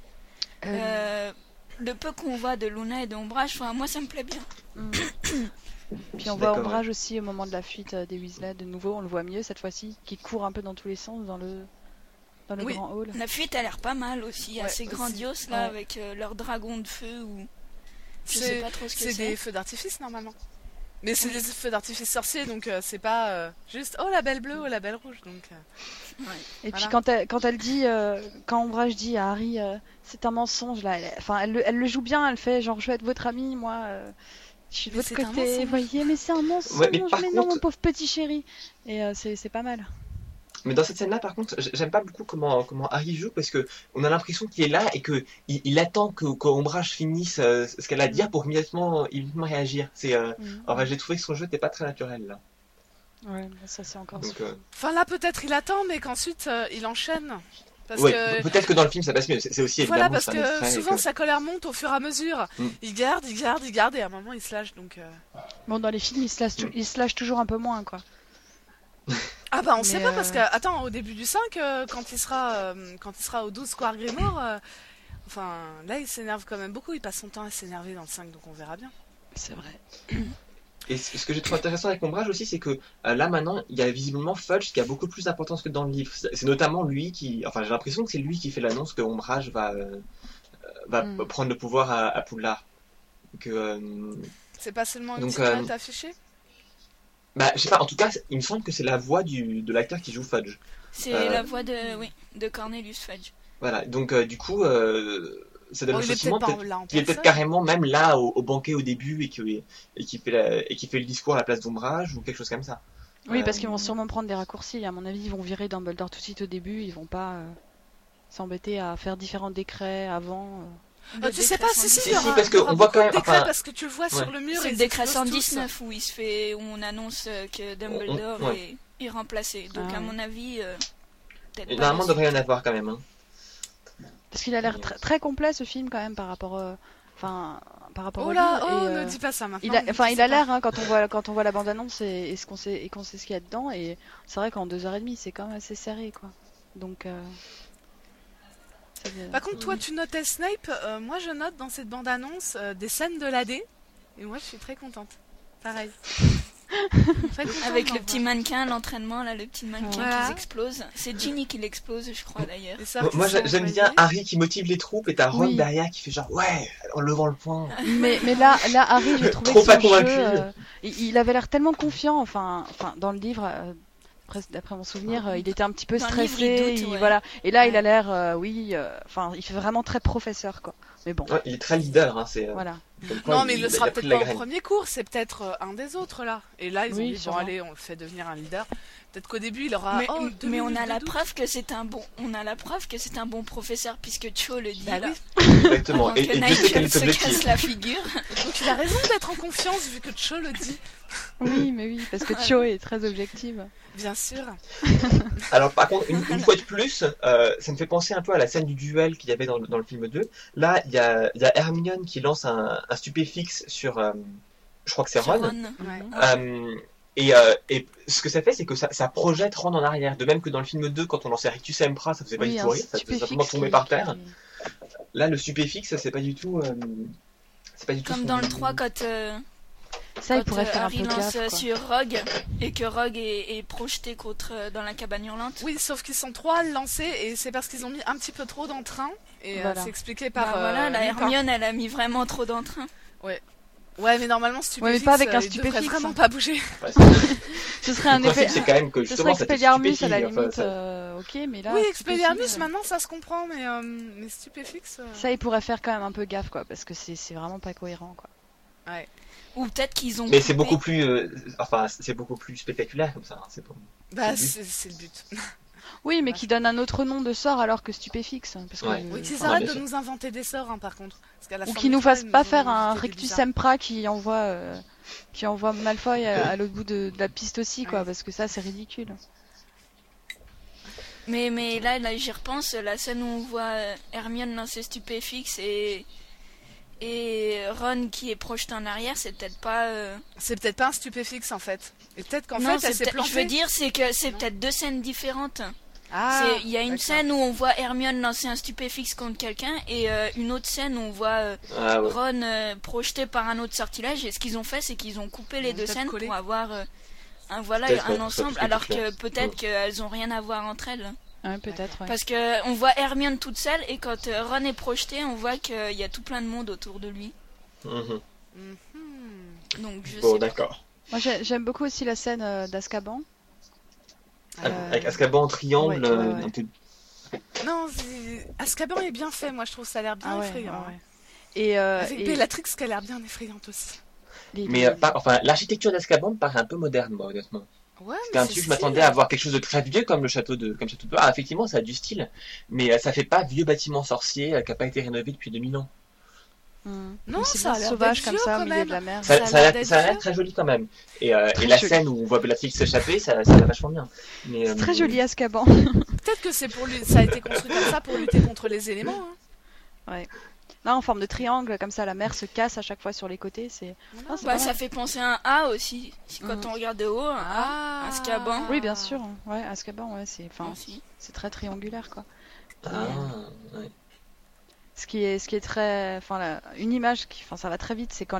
le peu qu'on voit de Luna et d'Ombrage, enfin, moi ça me plaît bien. Puis on voit D'accord, Ombrage aussi au moment de la fuite des Weasley. De nouveau, on le voit mieux cette fois-ci, qui court un peu dans tous les sens dans le Oui. grand hall. La fuite a l'air pas mal aussi, Ouais, assez aussi. grandiose là, Ouais. avec leur dragon de feu ou je sais C'est pas trop ce que c'est c'est. des feux d'artifice normalement. Mais c'est des feux d'artifice sorciers, donc c'est pas juste oh la belle bleue, oh la belle rouge. Donc Et puis Voilà. quand elle dit, quand Ombrage dit à Harry, c'est un mensonge là, elle le joue bien, elle fait genre je vais être votre amie, moi, je suis de Mais votre c'est un côté, mensonge. voyez, mais c'est un mensonge, Ouais, mais par non contre- mon pauvre petit chéri. Et c'est pas mal. Mais dans cette scène-là, par contre, j'aime pas beaucoup comment Harry joue parce que on a l'impression qu'il est là et que il attend qu'Ombrage finisse ce qu'elle a à dire pour immédiatement réagir. Enfin, j'ai trouvé que son jeu n'était pas très naturel là. Ouais, mais ça c'est encore. Donc, enfin là peut-être il attend, mais qu'ensuite il enchaîne. Parce ouais, que peut-être que dans le film ça passe mieux. C'est aussi voilà, évidemment parce c'est un que extrait et souvent que- sa colère monte au fur et à mesure. Mm. Il garde et à un moment il se lâche donc. Bon, dans les films, il se lâche toujours un peu moins, quoi. Ah bah on Mais, sait pas parce que attends au début du 5 quand il sera au 12 Square Grimoire enfin là il s'énerve quand même beaucoup, il passe son temps à s'énerver dans le 5 donc on verra bien. C'est vrai. Et ce que j'ai trouvé intéressant avec Ombrage aussi, c'est que là maintenant, il y a visiblement Fudge qui a beaucoup plus d'importance que dans le livre. C'est notamment lui qui, enfin j'ai l'impression que c'est lui qui fait l'annonce que Ombrage va prendre le pouvoir à Poudlard. C'est pas seulement une Donc, petite note affichée? Bah je sais pas, en tout cas, il me semble que c'est la voix de l'acteur qui joue Fudge. C'est la voix de Cornelius Fudge. Voilà, donc du coup, ça donne le il est sentiment peut-être pas là en qu'il est peut-être personne. carrément même là au banquet au début et qui fait le discours à la place d'Ombrage ou quelque chose comme ça. Oui, parce qu'ils vont sûrement prendre des raccourcis. À mon avis, ils vont virer Dumbledore tout de suite au début. Ils vont pas s'embêter à faire différents décrets avant. Tu sais pas, si, il y Si, aura, parce il y aura qu'on voit beaucoup quand de même- décrets enfin, parce que tu le vois sur le mur. C'est et le ils décret explosent tous. 119 où on annonce que Dumbledore ouais. est remplacé. Donc à mon avis, peut-être Et pas. normalement, il devrait y en avoir quand même. Hein. Parce qu'il a l'air très complet ce film quand même par rapport, par rapport Oh au là, livre. oh, et, ne dis pas ça maintenant. il a l'air quand on voit la bande annonce et qu'on sait ce qu'il y a dedans. Et c'est vrai qu'en 2h30 c'est quand même assez serré quoi. Donc. Par contre, toi, tu notais Snape. Moi, je note dans cette bande-annonce des scènes de l'AD. Et moi, je suis très contente. Pareil. Très contente Avec d'en le petit voir. mannequin, l'entraînement, là, le petit mannequin Voilà. qui explose. C'est Ginny qui l'explose, je crois d'ailleurs. Les sorts qui Moi, sont j'aime envoyés. bien Harry qui motive les troupes et t'as Ron Oui. derrière qui fait genre ouais en levant le poing. Mais là, Harry, j'ai trouvé Trop que pas son convaincu. jeu, il avait l'air tellement confiant. Enfin, dans le livre, presque d'après mon souvenir, il était un petit peu Dans le livre, stressé. il doute, ouais. Voilà. Et là, il a Ouais. l'air, il fait vraiment très professeur, quoi. Mais bon, Ouais, il est très leader. Hein, c'est. voilà. comme quoi, Non, mais il le sera a pris peut-être de la pas au graine. premier cours, c'est peut-être un des autres là. Et là, ils ont Oui, dit bon, sûrement. allez, on le fait devenir un leader. Peut-être qu'au début, il aura. Mais, oh, deux mais on minutes a de la doute. preuve que c'est un bon, professeur puisque Cho le dit. Bah là. oui. Exactement. Avant Et que Dieu sait quel Nigel est se l'objectif. casse la figure. Donc il a raison d'être en confiance vu que Cho le dit. Oui, mais oui, parce que Cho est très objective. Bien sûr. Alors par contre, une fois de plus, ça me fait penser un peu à la scène du duel qu'il y avait dans le film 2. Là, il y a Hermione qui lance un stupéfixe sur, je crois que c'est Sur Ron. Ron. Ouais. Et ce que ça fait, c'est que ça projette Ron en arrière. De même que dans le film 2, quand on lançait Rictus Sempra, ça faisait pas Oui, du un tout rire, ça faisait simplement stupéfixe tomber par terre. Là, le stupéfixe, c'est pas du tout. C'est pas du tout Comme son- dans le 3 quand Ça, il quand pourrait faire un Harry peu lance gaffe, quoi. sur Rogue et que Rogue est projeté dans la cabane hurlante. Oui, sauf qu'ils sont trois à le lancer et c'est parce qu'ils ont mis un petit peu trop d'entrain. Et Voilà. c'est expliqué Bah par. voilà, la Lupin. Hermione elle a mis vraiment trop d'entrain. Ouais, mais normalement, stupéfixe, mais pas avec un il devrait stupéfixe. vraiment pas bouger. Ouais, Ce serait un le principe, effet. c'est quand même que Ce serait justement, ça fait Expelliarmus à la stupéfie, enfin, limite, ça- ok, mais là. oui, stupéfixe, Expelliarmus, maintenant ça se comprend, mais stupéfixe. Ça, il pourrait faire quand même un peu gaffe, quoi, parce que c'est vraiment pas cohérent, quoi. Ou peut-être qu'ils ont Mais c'est coupé. beaucoup plus, c'est beaucoup plus spectaculaire comme ça. Hein, c'est pas... Bah, C'est c'est le but. Oui, mais qui donne un autre nom de sort alors que stupéfixe. Parce que, Ouais. Oui, qu'ils Ouais, arrêtent bien de sûr. nous inventer des sorts, hein, par contre. Parce qu'à la Ou fin qui du nous film, fasse ils pas ont faire un invité des Rictus bizarres. Sempra qui envoie Malfoy à l'autre bout de la piste aussi, quoi, Ouais. parce que ça, c'est ridicule. Mais là j'y repense, la scène où on voit Hermione lancer stupéfixe et Ron qui est projeté en arrière, c'est peut-être pas. C'est peut-être pas un stupéfixe, en fait. Et peut-être qu'en Non, fait, elle s'est je plantée. veux dire, c'est que c'est Non. peut-être deux scènes différentes. Ah, Il y a une d'accord. scène où on voit Hermione lancer un stupéfixe contre quelqu'un et une autre scène où on voit Ah ouais. Ron projeté par un autre sortilège. Et ce qu'ils ont fait, c'est qu'ils ont coupé les Ils ont deux peut-être scène collé. pour avoir un Peut-être, ouais, ensemble, ça, alors c'est que clair. peut-être qu'elles ont rien à voir entre elles. Ouais, peut-être, ouais. Parce que on voit Hermione toute seule et quand Ron est projeté, on voit qu'il y a tout plein de monde autour de lui. Mhm. Mhm. Donc je Bon, sais pas. d'accord. Moi, j'aime beaucoup aussi la scène d'Azkaban. Avec Azkaban en triangle, ouais, ouais. un peu. Non, Azkaban est bien fait, moi je trouve ça a l'air bien Ah ouais, effrayant. ah ouais. Et, Avec et Bellatrix qui a l'air bien effrayante aussi. Mais l'architecture d'Azkaban me paraît un peu moderne, moi, honnêtement. Ouais, C'était un truc, je m'attendais à voir quelque chose de très vieux comme le château de peur. Ah, effectivement, ça a du style, mais ça fait pas vieux bâtiment sorcier qui a pas été rénové depuis 2000 ans. Non, c'est ça a bien l'air sauvage d'être comme vieux, ça au quand milieu même. de la mer. Ça a l'air d'être Ça a l'air vieux. très joli quand même. Et Très la joli. scène où on voit Bellatrix s'échapper, ça va vachement bien. Mais, C'est très joli Azkaban. Peut-être que c'est ça a été construit comme ça pour lutter contre les éléments. Hein. Là, en forme de triangle, comme ça, la mer se casse à chaque fois sur les côtés. C'est Voilà. c'est Bah, pas ça mal. fait penser à un A aussi. Quand Mhm. on regarde de haut, un A, Azkaban. Oui, bien sûr. Ouais, Azkaban, ouais, Aussi. c'est très triangulaire, quoi. Ah, ouais. Ce qui est très, une image qui, ça va très vite, c'est quand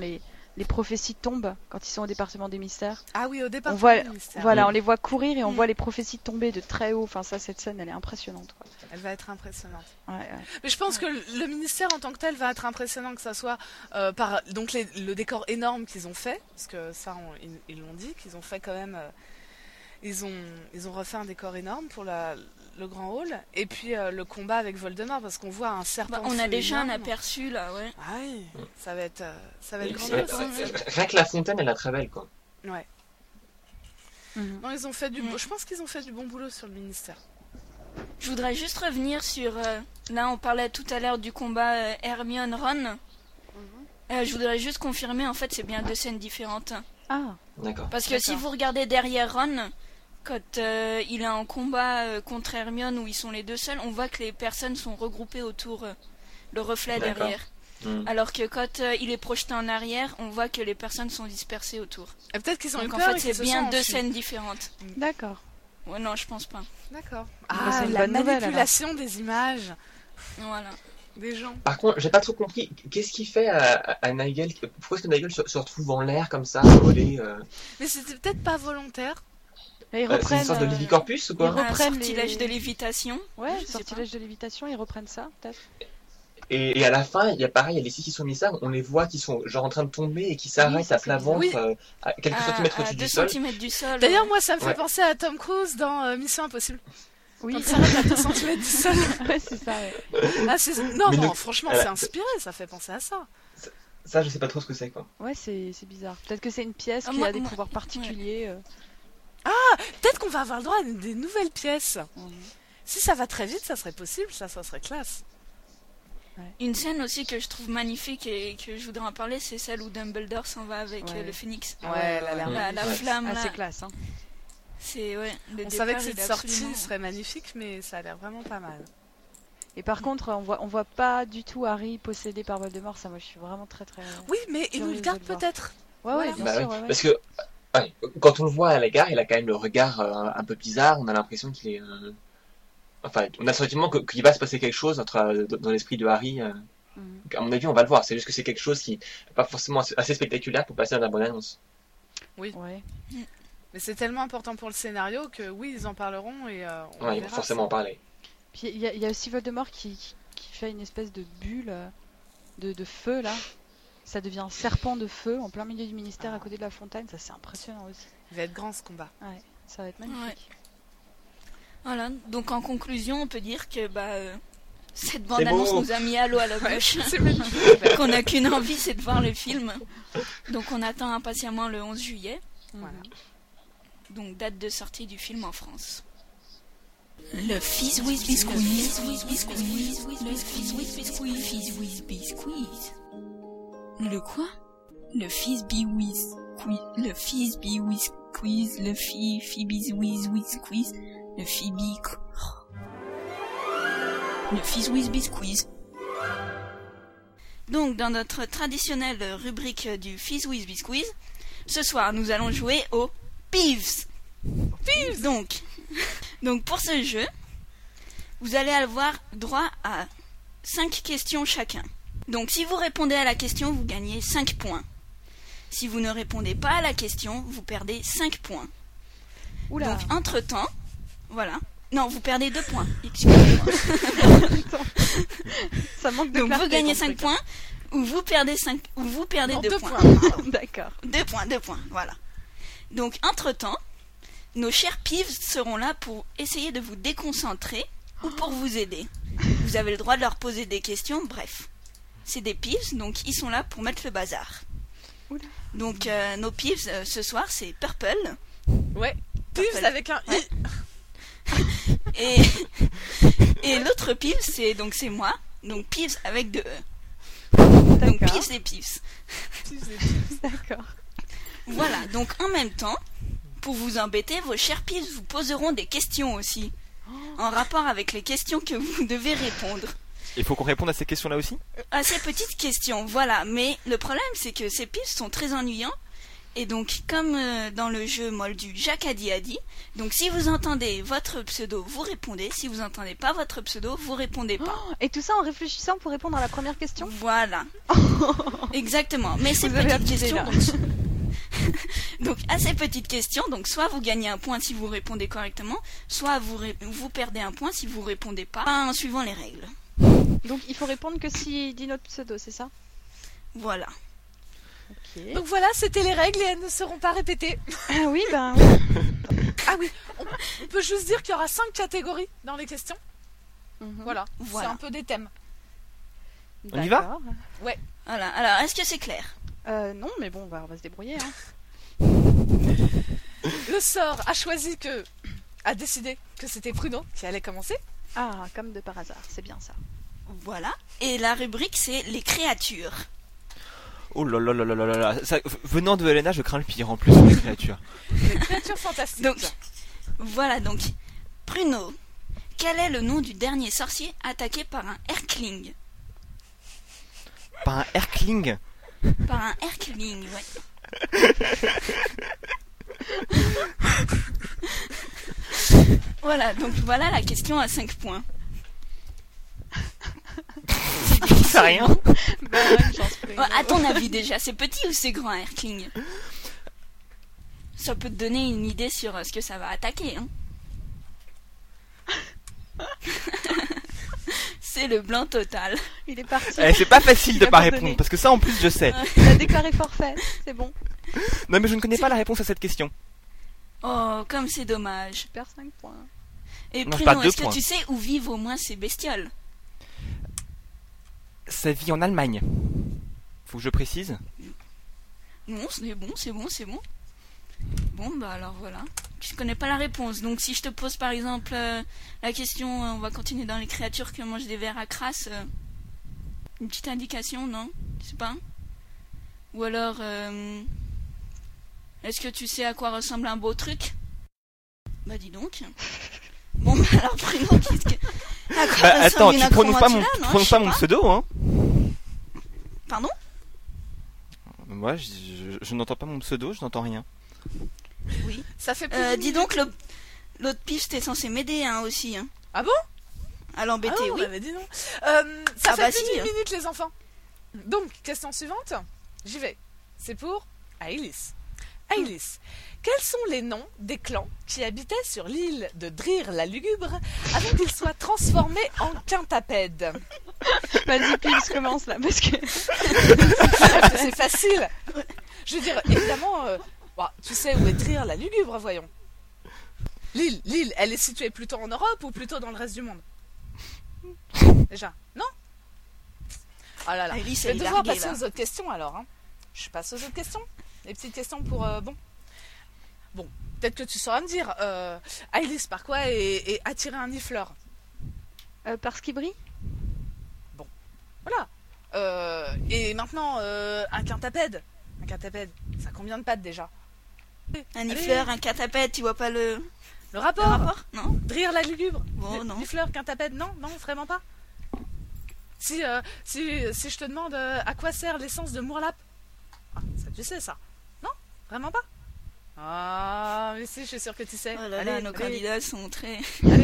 les prophéties tombent quand ils sont au département des mystères. Ah oui, au départ. On voit, ministère. voilà, on les voit courir et on voit les prophéties tomber de très haut. Enfin, ça, cette scène, elle est impressionnante, quoi. Elle va être impressionnante. Ouais. Mais je pense que le ministère en tant que tel va être impressionnant, que ça soit par donc le décor énorme qu'ils ont fait, parce que ça, ils l'ont dit, qu'ils ont fait quand même. Ils ont refait un décor énorme pour le grand hall, et puis le combat avec Voldemort, parce qu'on voit un serpent. On a déjà énorme. un aperçu là, ouais. Ah oui, ça va être grandiose. Rien que la fontaine, elle est très belle, quoi. Ouais. Mhm. Non, ils ont fait je pense qu'ils ont fait du bon boulot sur le ministère. Je voudrais juste revenir sur... là, on parlait tout à l'heure du combat Hermione-Ron. Je voudrais juste confirmer, en fait, c'est bien 2 scènes différentes. Ah, D'accord. Parce que si vous regardez derrière Ron, quand il est en combat contre Hermione, où ils sont les deux seuls, on voit que les personnes sont regroupées autour le reflet D'accord. derrière. Alors que quand il est projeté en arrière, on voit que les personnes sont dispersées autour. Et peut-être qu'ils ont eu Donc en peur fait, et qu'ils c'est se bien sont 2 enfuis. scènes différentes. d'accord. Ouais, non, je pense pas. D'accord. Bah, Ah, c'est une la bonne nouvelle, manipulation des images Voilà. des gens. Par contre, j'ai pas trop compris. Qu'est-ce qu'il fait à Nigel? Pourquoi est-ce que Nigel se retrouve en l'air comme ça, volé Mais c'était peut-être pas volontaire. Là, ils C'est une reprennent. sorte de Lévicorpus ou quoi? ils reprennent Un sortilège les- de lévitation. Ouais, Je sais sortilège de lévitation, ils reprennent ça, peut-être. Et à la fin, il y a pareil, il y a les 6 qui sont mis ça, on les voit qui sont genre en train de tomber et qui s'arrêtent ça, à plat c'est bizarre. ventre, à quelques centimètres À au-dessus 2 du sol. cm du sol. D'ailleurs, ouais. moi, ça me fait Ouais. penser à Tom Cruise dans Mission Impossible. Oui, Quand il s'arrête à 2 cm du sol. ouais, c'est ça, ouais. Ah, non, Mais non, nous- franchement, voilà. c'est inspiré, ça fait penser à ça. Ça, je sais pas trop ce que c'est, quoi. Ouais, c'est bizarre. Peut-être que c'est une pièce Ah, qui moi- a des moi- pouvoirs particuliers. Peut-être qu'on va avoir le droit à des nouvelles pièces. Mhm. Si ça va très vite, ça serait possible, ça serait classe. Une scène aussi que je trouve magnifique et que je voudrais en parler, c'est celle où Dumbledore s'en va avec Ouais. le phénix. Ah ouais, elle a l'air La magnifique. flamme Ah, là. c'est classe, hein. C'est ouais. Le On départ, savait que il cette est sortie absolument- serait magnifique, mais ça a l'air vraiment pas mal. Et par contre, on voit pas du tout Harry possédé par Voldemort. Ça, moi, je suis vraiment très. Oui, mais il nous le Curieuse garde de le voir. peut-être. Ouais, ouais, Voilà. bien Bah sûr, oui, ouais, ouais. parce que ouais, quand on le voit à la gare, il a quand même le regard un peu bizarre, on a l'impression qu'il est... Enfin, on a le sentiment qu'il va se passer quelque chose dans l'esprit de Harry. Mhm. À mon avis, on va le voir, c'est juste que c'est quelque chose qui n'est pas forcément assez spectaculaire pour passer à la bonne annonce. Ouais. Mais c'est tellement important pour le scénario que oui, ils en parleront et on Ouais, ils verra vont forcément ça. en parler. Puis il y a aussi Voldemort qui fait une espèce de bulle de feu là. Ça devient un serpent de feu en plein milieu du ministère à côté de la fontaine. Ça, c'est impressionnant aussi. Il va être grand ce combat. Ouais, ça va être magnifique. Voilà. Donc en conclusion, on peut dire que cette bande-annonce beau. nous a mis à l'eau à la bouche. C'est magnifique. Qu'on n'a qu'une envie, c'est de voir le film. Donc on attend impatiemment le 11 juillet. Voilà. Donc date de sortie du film en France. Le Fizz Whiz Biscuit. Le Fizz Whiz Biscuit. Fizz Whiz Biscuit. Le quoi? Le Fizz Whiz Quiz. Le Fizz Whiz Quiz. Le Fizz Whiz Quiz. Le Phoebe. Le Fizz Whiz Biscuit. Donc dans notre traditionnelle rubrique du Fizz Whiz Biscuit, ce soir nous allons jouer au Peeves. Donc pour ce jeu, vous allez avoir droit à 5 questions chacun. Donc si vous répondez à la question, vous gagnez 5 points. Si vous ne répondez pas à la question, vous perdez 5 points. Oula. Donc entre-temps, voilà. Non, vous perdez 2 points. Excusez-moi. Ça manque de Donc clarté, vous gagnez ton 5 truc. points ou vous perdez 5 ou vous perdez Non, 2 2 points. points. D'accord. 2 points, voilà. Donc, entre-temps, nos chers Peeves seront là pour essayer de vous déconcentrer ou pour vous aider. Vous avez le droit de leur poser des questions, bref. C'est des Peeves, donc ils sont là pour mettre le bazar. Oula. Donc, nos Peeves, ce soir, c'est Purple. Ouais. Peeves avec un i. Et l'autre Peeves, c'est moi. Donc, Peeves avec 2 E. Donc, D'accord. Peeves et Peeves. D'accord. Voilà, donc en même temps, pour vous embêter, vos chers Peeves vous poseront des questions aussi, en rapport avec les questions que vous devez répondre. Il faut qu'on réponde à ces questions-là aussi? À ces petites questions, voilà. Mais le problème, c'est que ces Peeves sont très ennuyants Et donc, comme dans le jeu Moldu, Jacques a dit. Donc, si vous entendez votre pseudo, vous répondez. Si vous entendez pas votre pseudo, vous répondez pas. Oh, et tout ça en réfléchissant pour répondre à la première question. Voilà. Exactement. Mais ces Vous avez petites abusé, questions... là. Donc, à ces petites questions, donc soit vous gagnez un point si vous répondez correctement, soit vous perdez un point si vous répondez pas en suivant les règles. Donc il faut répondre que s'il dit notre pseudo, c'est ça? Voilà. Ok. Donc voilà, c'était les règles et elles ne seront pas répétées. Ah oui, ben oui. Ah oui, on peut juste dire qu'il y aura 5 catégories dans les questions. Mhm. Voilà, Voilà. c'est un peu des thèmes. On y va? D'accord. Voilà. Alors, est-ce que c'est clair? Non, mais bon, on va se débrouiller. Hein. Le sort a décidé que c'était Pruno qui allait commencer. Ah, comme de par hasard, c'est bien ça. Voilà. Et la rubrique, c'est les créatures. Oh là là là là là là là. Venant de Helena, je crains le pire en plus sur les créatures. Les créatures fantastiques. Donc, voilà, donc, Pruno, quel est le nom du dernier sorcier attaqué par un Erkling? Par un Erkling. Par un Erkling, ouais. Voilà, donc voilà la question à 5 points. J'en sais rien. Ben, une chance pour une. À ton avis déjà, c'est petit ou c'est grand un Erkling? Ça peut te donner une idée sur ce que ça va attaquer, hein. C'est le blanc total. Il est parti. C'est pas facile Il de a pas pardonné. répondre parce que ça en plus je sais. Il a déclaré forfait, c'est bon. Non mais je ne connais pas la réponse à cette question. Oh, comme c'est dommage. Je perds 5 points. Et Non, je Pruno, perds 2 est-ce que points. tu sais où vivent au moins ces bestioles? Ça vit en Allemagne. Faut que je précise. Non, c'est bon. Bon, bah alors voilà. Je connais pas la réponse. Donc si je te pose par exemple la question, on va continuer dans les créatures qui mangent des vers à crasse. Une petite indication, non? Je sais pas. Ou alors, est-ce que tu sais à quoi ressemble un beau truc? Bah dis donc. Bon, bah alors Pruno, qu'est-ce que... À quoi Bah ressemble attends, une tu prononces pas mon, acromantula, tu non, prononces je sais pas mon pseudo, hein? Pardon? Moi, je n'entends pas mon pseudo, je n'entends rien. Oui. Ça fait plus Dis donc, l'autre piste est censé m'aider hein, aussi. Hein. Ah bon? À l'embêter, Ah non, oui. on avait dit non. Ça Ah fait bah plus si. d'une minute, les enfants. Donc, question suivante. J'y vais. C'est pour Aïlis. Aïlis, quels sont les noms des clans qui habitaient sur l'île de Drir la Lugubre avant qu'ils soient transformés en quintapèdes? Vas-y, Pils, commence là, parce que... C'est facile. Je veux dire, évidemment, tu sais où est Drir la Lugubre, voyons. L'île, elle est située plutôt en Europe ou plutôt dans le reste du monde? Déjà, non? Oh là là. Aïlis, Je vais elle est devoir larguée, passer là. aux autres questions alors. Hein. Je passe aux autres questions. Les petites questions pour... Bon, peut-être que tu sauras me dire. Aïlis, par quoi est attiré un nifleur? Parce qu'il brille. Voilà. Et maintenant, un quintapède. Un quintapède, ça a combien de pattes déjà? Un Allez. nifleur, un catapète, tu vois pas le Le rapport, rapport? Non? Drir la Lugubre. Oh, non. Nifleur, quintapède, non, vraiment pas. Si je te demande à quoi sert l'essence de Mourlap, ça tu sais ça. Non, vraiment pas. Ah, mais si, je suis sûre que tu sais. Oh là là, nos candidats sont très... Allez.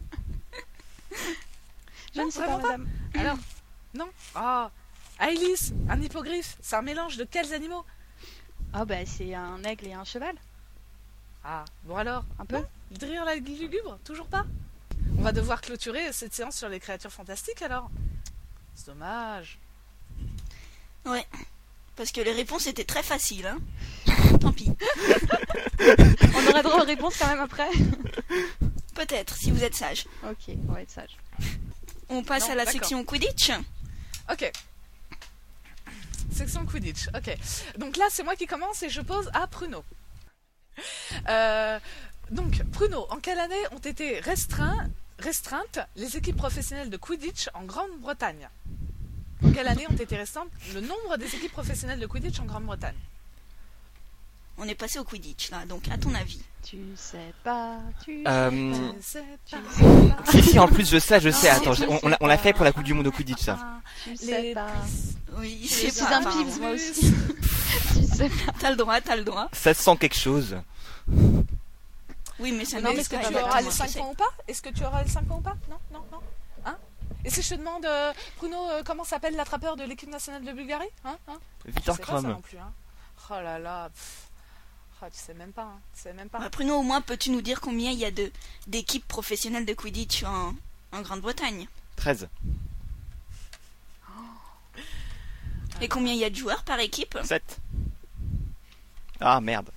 Je Non, ne sais pas, vraiment pas. madame. Alors, non. Ah, Aïlis, un hippogriffe, c'est un mélange de quels animaux? Ah bah c'est un aigle et un cheval, Ah, bon alors, un peu. non, Drir la Lugubre, toujours pas. On va devoir clôturer cette séance sur les créatures fantastiques alors. C'est dommage. Ouais. Parce que les réponses étaient très faciles, hein. Tant pis. On aurait droit aux réponses quand même après. Peut-être, si vous êtes sage. Ok, on va être sage. On passe Non, à la d'accord. section Quidditch. Ok. Section Quidditch, ok. Donc là, c'est moi qui commence et je pose à Pruno. Donc, Pruno, en quelle année ont été restreintes les équipes professionnelles de Quidditch en Grande-Bretagne? En quelle année ont été restreintes le nombre des équipes professionnelles de Quidditch en Grande-Bretagne? On est passé au Quidditch là, donc à ton avis. Tu sais pas, C'est tu pas- sais pas, Si, en plus, je sais. Ah, Attends, on l'a fait pour la Coupe du Monde au Quidditch, ça. tu sais pas. Oui, Je c'est suis pas un enfin, pibs, moi aussi. Tu sais pas. T'as le droit. Ça sent quelque chose. Oui, mais ça Non, mais n'existe est-ce que pas tu auras exactement les ce 5 que c'est. points ou pas? Est-ce que tu auras les 5 points ou pas? Non. Hein? Et si je te demande, Bruno, comment s'appelle l'attrapeur de l'équipe nationale de Bulgarie? Hein? Je Victor sais pas ça Krum. non plus. Hein. Oh là là. Oh, tu sais même pas. Hein. Tu sais même pas. Bah, Bruno, au moins, peux-tu nous dire combien il y a d'équipes professionnelles de Quidditch en Grande-Bretagne? 13. Et combien il y a de joueurs par équipe? 7. Ah, merde.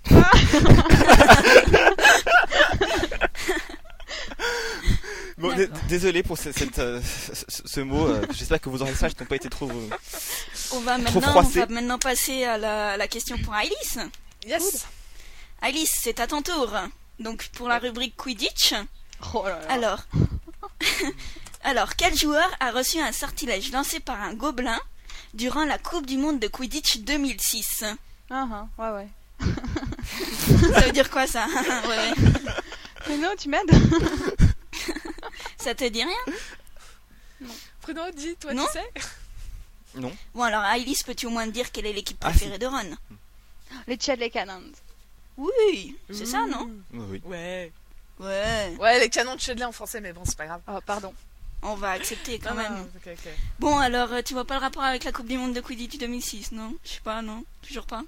Bon, D'accord. désolé pour ce mot. J'espère que vos oreilles n'ont pas été trop... On va froissé. maintenant passer à la question pour Alice. Yes. Alice, c'est à ton tour. Donc, pour la rubrique Quidditch, Oh là là. alors, quel joueur a reçu un sortilège lancé par un gobelin durant la Coupe du Monde de Quidditch 2006? Ouais. Ça veut dire quoi, ça? Ouais. Mais non, tu m'aides. Ça te dit rien? Bruno, dis, toi, Non. tu sais? Non. Bon, alors, Alice, peux-tu au moins dire quelle est l'équipe Ah, préférée de Ron? Les Chadley Cannons. Oui, c'est ça, non? Oui. Ouais. Ouais, Ouais, les canons de Chedley en français, mais bon, c'est pas grave. Oh, pardon. on va accepter quand Non, même. non, ok. Bon, alors, tu vois pas le rapport avec la Coupe du Monde de Quidditch 2006, non? Je sais pas, non? Toujours pas?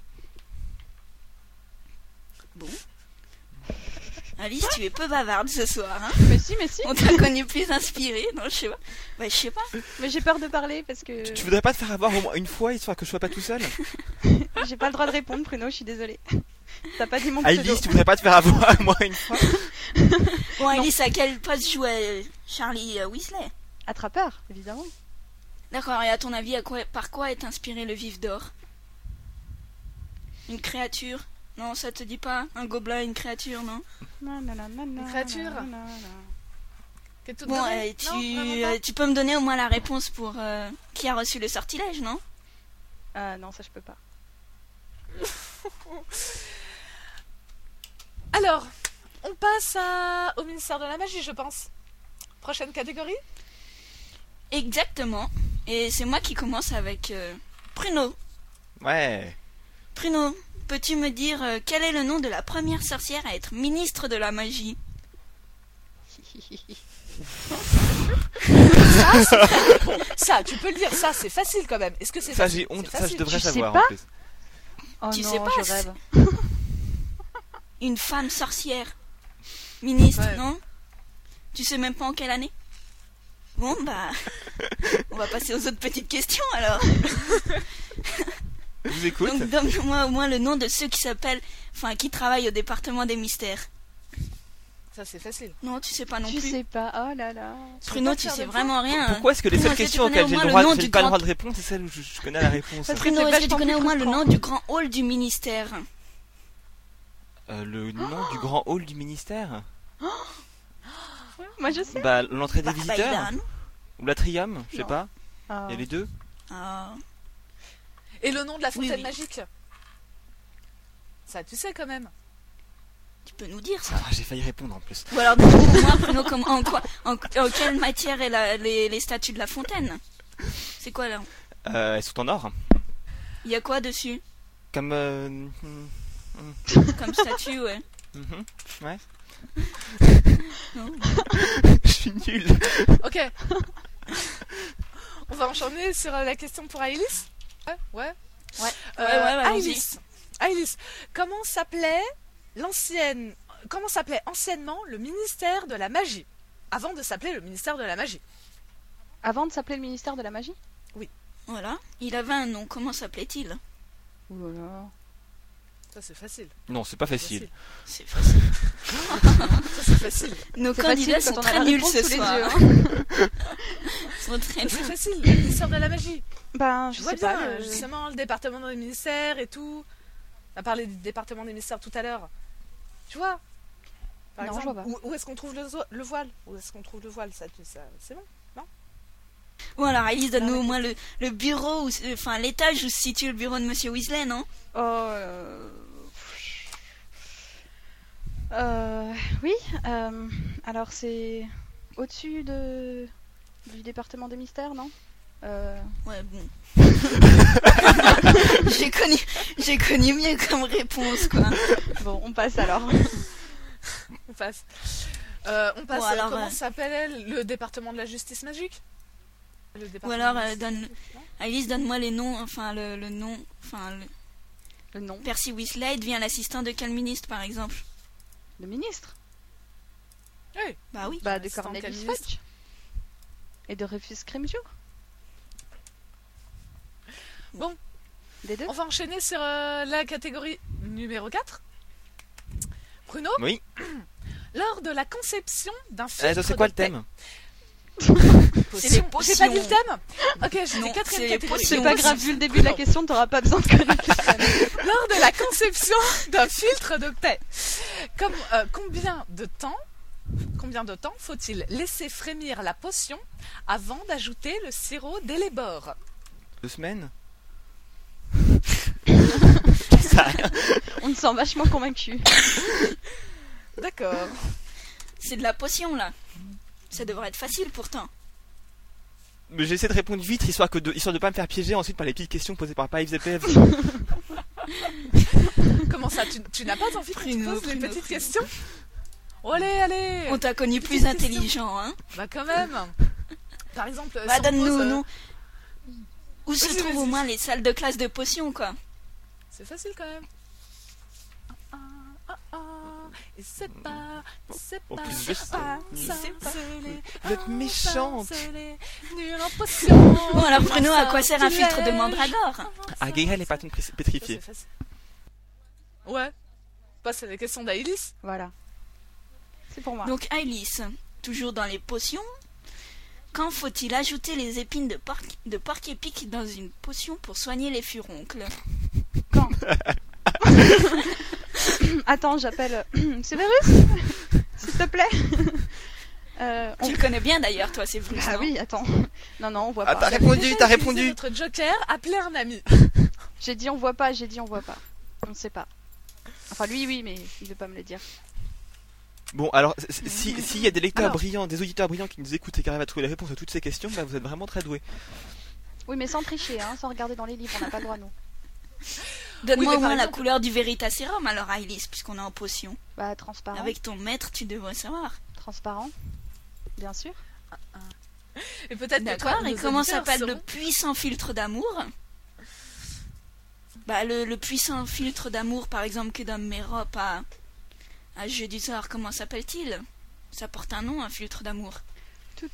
Bon. Alice, tu es peu bavarde ce soir, hein? Mais si. On t'a connu plus inspirée, non? Je sais pas. Bah, je sais pas. Mais j'ai peur de parler parce que Tu voudrais pas te faire avoir au moins une fois, histoire que je sois pas tout seul? j'ai pas le droit de répondre, Bruno, je suis désolée. T'as pas dit mon pseudo. Alice, tu voudrais pas te faire avoir au moins une fois? Bon, Alice, à quel poste jouait Charlie Weasley? Attrapeur, évidemment. D'accord, et à ton avis, par quoi est inspiré le vif d'or? Une créature? Non, ça te dit pas? Un gobelin, une créature, non? Une créature. Qui est toute Bon, dorée? Non, vraiment pas. tu peux me donner au moins la réponse pour qui a reçu le sortilège, non? Non, ça je peux pas. Alors, on passe au ministère de la magie, je pense. Prochaine catégorie? Exactement. Et c'est moi qui commence avec Pruno. Ouais. Pruno, peux-tu me dire quel est le nom de la première sorcière à être ministre de la magie? Ça, tu peux le dire, ça, c'est facile quand même. Est-ce que c'est Ça, facile? j'ai honte, C'est ça, je facile. devrais Tu sais savoir pas en plus. Oh Tu non, sais pas, je rêve. Une femme sorcière. Ministre, Ouais. non? Tu sais même pas en quelle année? Bon, bah... on va passer aux autres petites questions, alors. Je vous écoute. Donc, donne-moi au moins le nom de ceux qui s'appellent... Enfin, qui travaillent au département des mystères. Ça, c'est facile. Non, tu sais pas non Tu plus. sais pas, oh là là. Pruno, tu sais vraiment rien. Pourquoi est-ce que les Pruno, seules est-ce que tu questions connais auxquelles au j'ai moins le nom j'ai du pas le grand- droit de répondre, c'est celles où je connais la réponse? Parce que Pruno, c'est est-ce que tu vachement connais au plus moins le frustrant. nom du grand hall du ministère? Le nom du grand hall du ministère? Moi je sais. Bah, l'entrée des visiteurs? Baidan. Ou l'atrium? Je sais Non. pas. Ah. Il y a les deux. Ah. Et le nom de la fontaine oui. magique? Ça, tu sais quand même. Tu peux nous dire ça? Ah, j'ai failli répondre en plus. Ou alors, dis-moi, Pruno, en quelle matière est les statues de la fontaine? C'est quoi là? Elles sont en or. Il y a quoi dessus? Comme... Comme statue, ouais. Ouais. Non. Je suis nul. Ok. On va enchaîner sur la question pour Ailis. Ouais. Ouais, allons-y. Ailis, comment s'appelait anciennement le ministère de la magie? Avant de s'appeler le ministère de la magie. Avant de s'appeler le ministère de la magie? Voilà. Il avait un nom. Comment s'appelait-il? Oh là là. Ça, c'est facile. Non, c'est pas facile. C'est facile. Ça, c'est facile. Nos C'est candidats facile sont quand on a très la nuls réponse ce sous les soir. yeux, hein. Ils sont très C'est nuls. facile, le ministère de la magie. Ben, Je je vois sais bien, pas. justement, le département des ministères et tout. On a parlé du département des ministères tout à l'heure. Tu vois? Par Non, je exemple, vois pas. où est-ce qu'on trouve le voile? Où est-ce qu'on trouve le voile? Ça, c'est bon. Bon, alors, Alice, donne-nous au moins le bureau, enfin, l'étage où se situe le bureau de Monsieur Weasley, non? Oh, Oui, alors c'est au-dessus du département des mystères, non Ouais, bon. j'ai connu mieux comme réponse, quoi. Bon, on passe alors. On passe. Bon, alors, Comment s'appelle le département de la justice magique? Ou alors, Alice, donne-moi les noms, enfin, le nom, enfin, Le nom. Percy Weasley devient l'assistant de quel ministre, par exemple? Le ministre. Oui. Bah oui. Bah, de Assistant Cornelius quel ministre Fudge. Et de Rufus Scrimgeour. Bon. Des deux. On va enchaîner sur la catégorie numéro 4. Bruno, Oui. lors de la conception d'un Ça, filtre c'est quoi de le thème? C'est les potions. J'ai pas dit le thème. Ok, j'ai Non, dit quatrième c'est les catégorie. potions. C'est pas grave, vu le début de la question, t'auras pas besoin de connaître le thème. Lors de la conception d'un filtre de paix, combien de temps faut-il laisser frémir la potion avant d'ajouter le sirop d'Hellebore? 2 semaines? On te sent vachement convaincu. D'accord. C'est de la potion, là. Ça devrait être facile, pourtant. Mais j'essaie de répondre vite, histoire de pas me faire piéger ensuite par les petites questions posées par Pives et Pev. Comment ça, tu n'as pas envie qu'on te pose les petites questions? Oh, allez. On t'a connu plus intelligent, hein. Bah quand même. Par exemple, Bah, si on donne-nous, pose, nous. Où se vas-y, trouvent vas-y. au moins les salles de classe de potions, quoi. c'est facile quand même. Et c'est pas, En plus, c'est pas, je- ça, c'est pas. c'est les- Vous êtes méchante. ça, c'est les nuls en potions. Bon, alors, Bruno, à quoi sert un filtre de Sortilège. mandragore? À guérir les patons Ça, pétrifiés. c'est facile. Ouais. Bah, c'est la question d'Ailis. Voilà. C'est pour moi. Donc, Alice, toujours dans les potions. Quand faut-il ajouter les épines de porc-épic dans une potion pour soigner les furoncles? Quand Attends, j'appelle Severus, s'il te plaît. Tu le connais bien d'ailleurs, toi, c'est vrai. Ah oui, attends. Non, on voit Ah, pas. t'as J'avais répondu, déjà t'as utilisé répondu. Notre joker, appeler un ami. J'ai dit on voit pas. On sait pas. Enfin, lui, oui, mais il veut pas me le dire. Bon, alors, s'il y a des lecteurs Alors. brillants, des auditeurs brillants qui nous écoutent et qui arrivent à trouver les réponses à toutes ces questions, bah vous êtes vraiment très doués. Oui, mais sans tricher, hein, sans regarder dans les livres, on n'a pas le droit, nous. Donne-moi Oui, mais au moins par la exemple- couleur du Veritaserum, alors, Alice, puisqu'on est en potion. Bah, transparent. Avec ton maître, tu devrais savoir. Transparent, bien sûr. Et peut-être que D'accord, toi, et nos comment auditeurs s'appelle le sauront- puissant filtre d'amour? Bah, le puissant filtre d'amour, par exemple, que donne Mérop à Jeu du sort, comment s'appelle-t-il? Ça porte un nom, un filtre d'amour. Tout.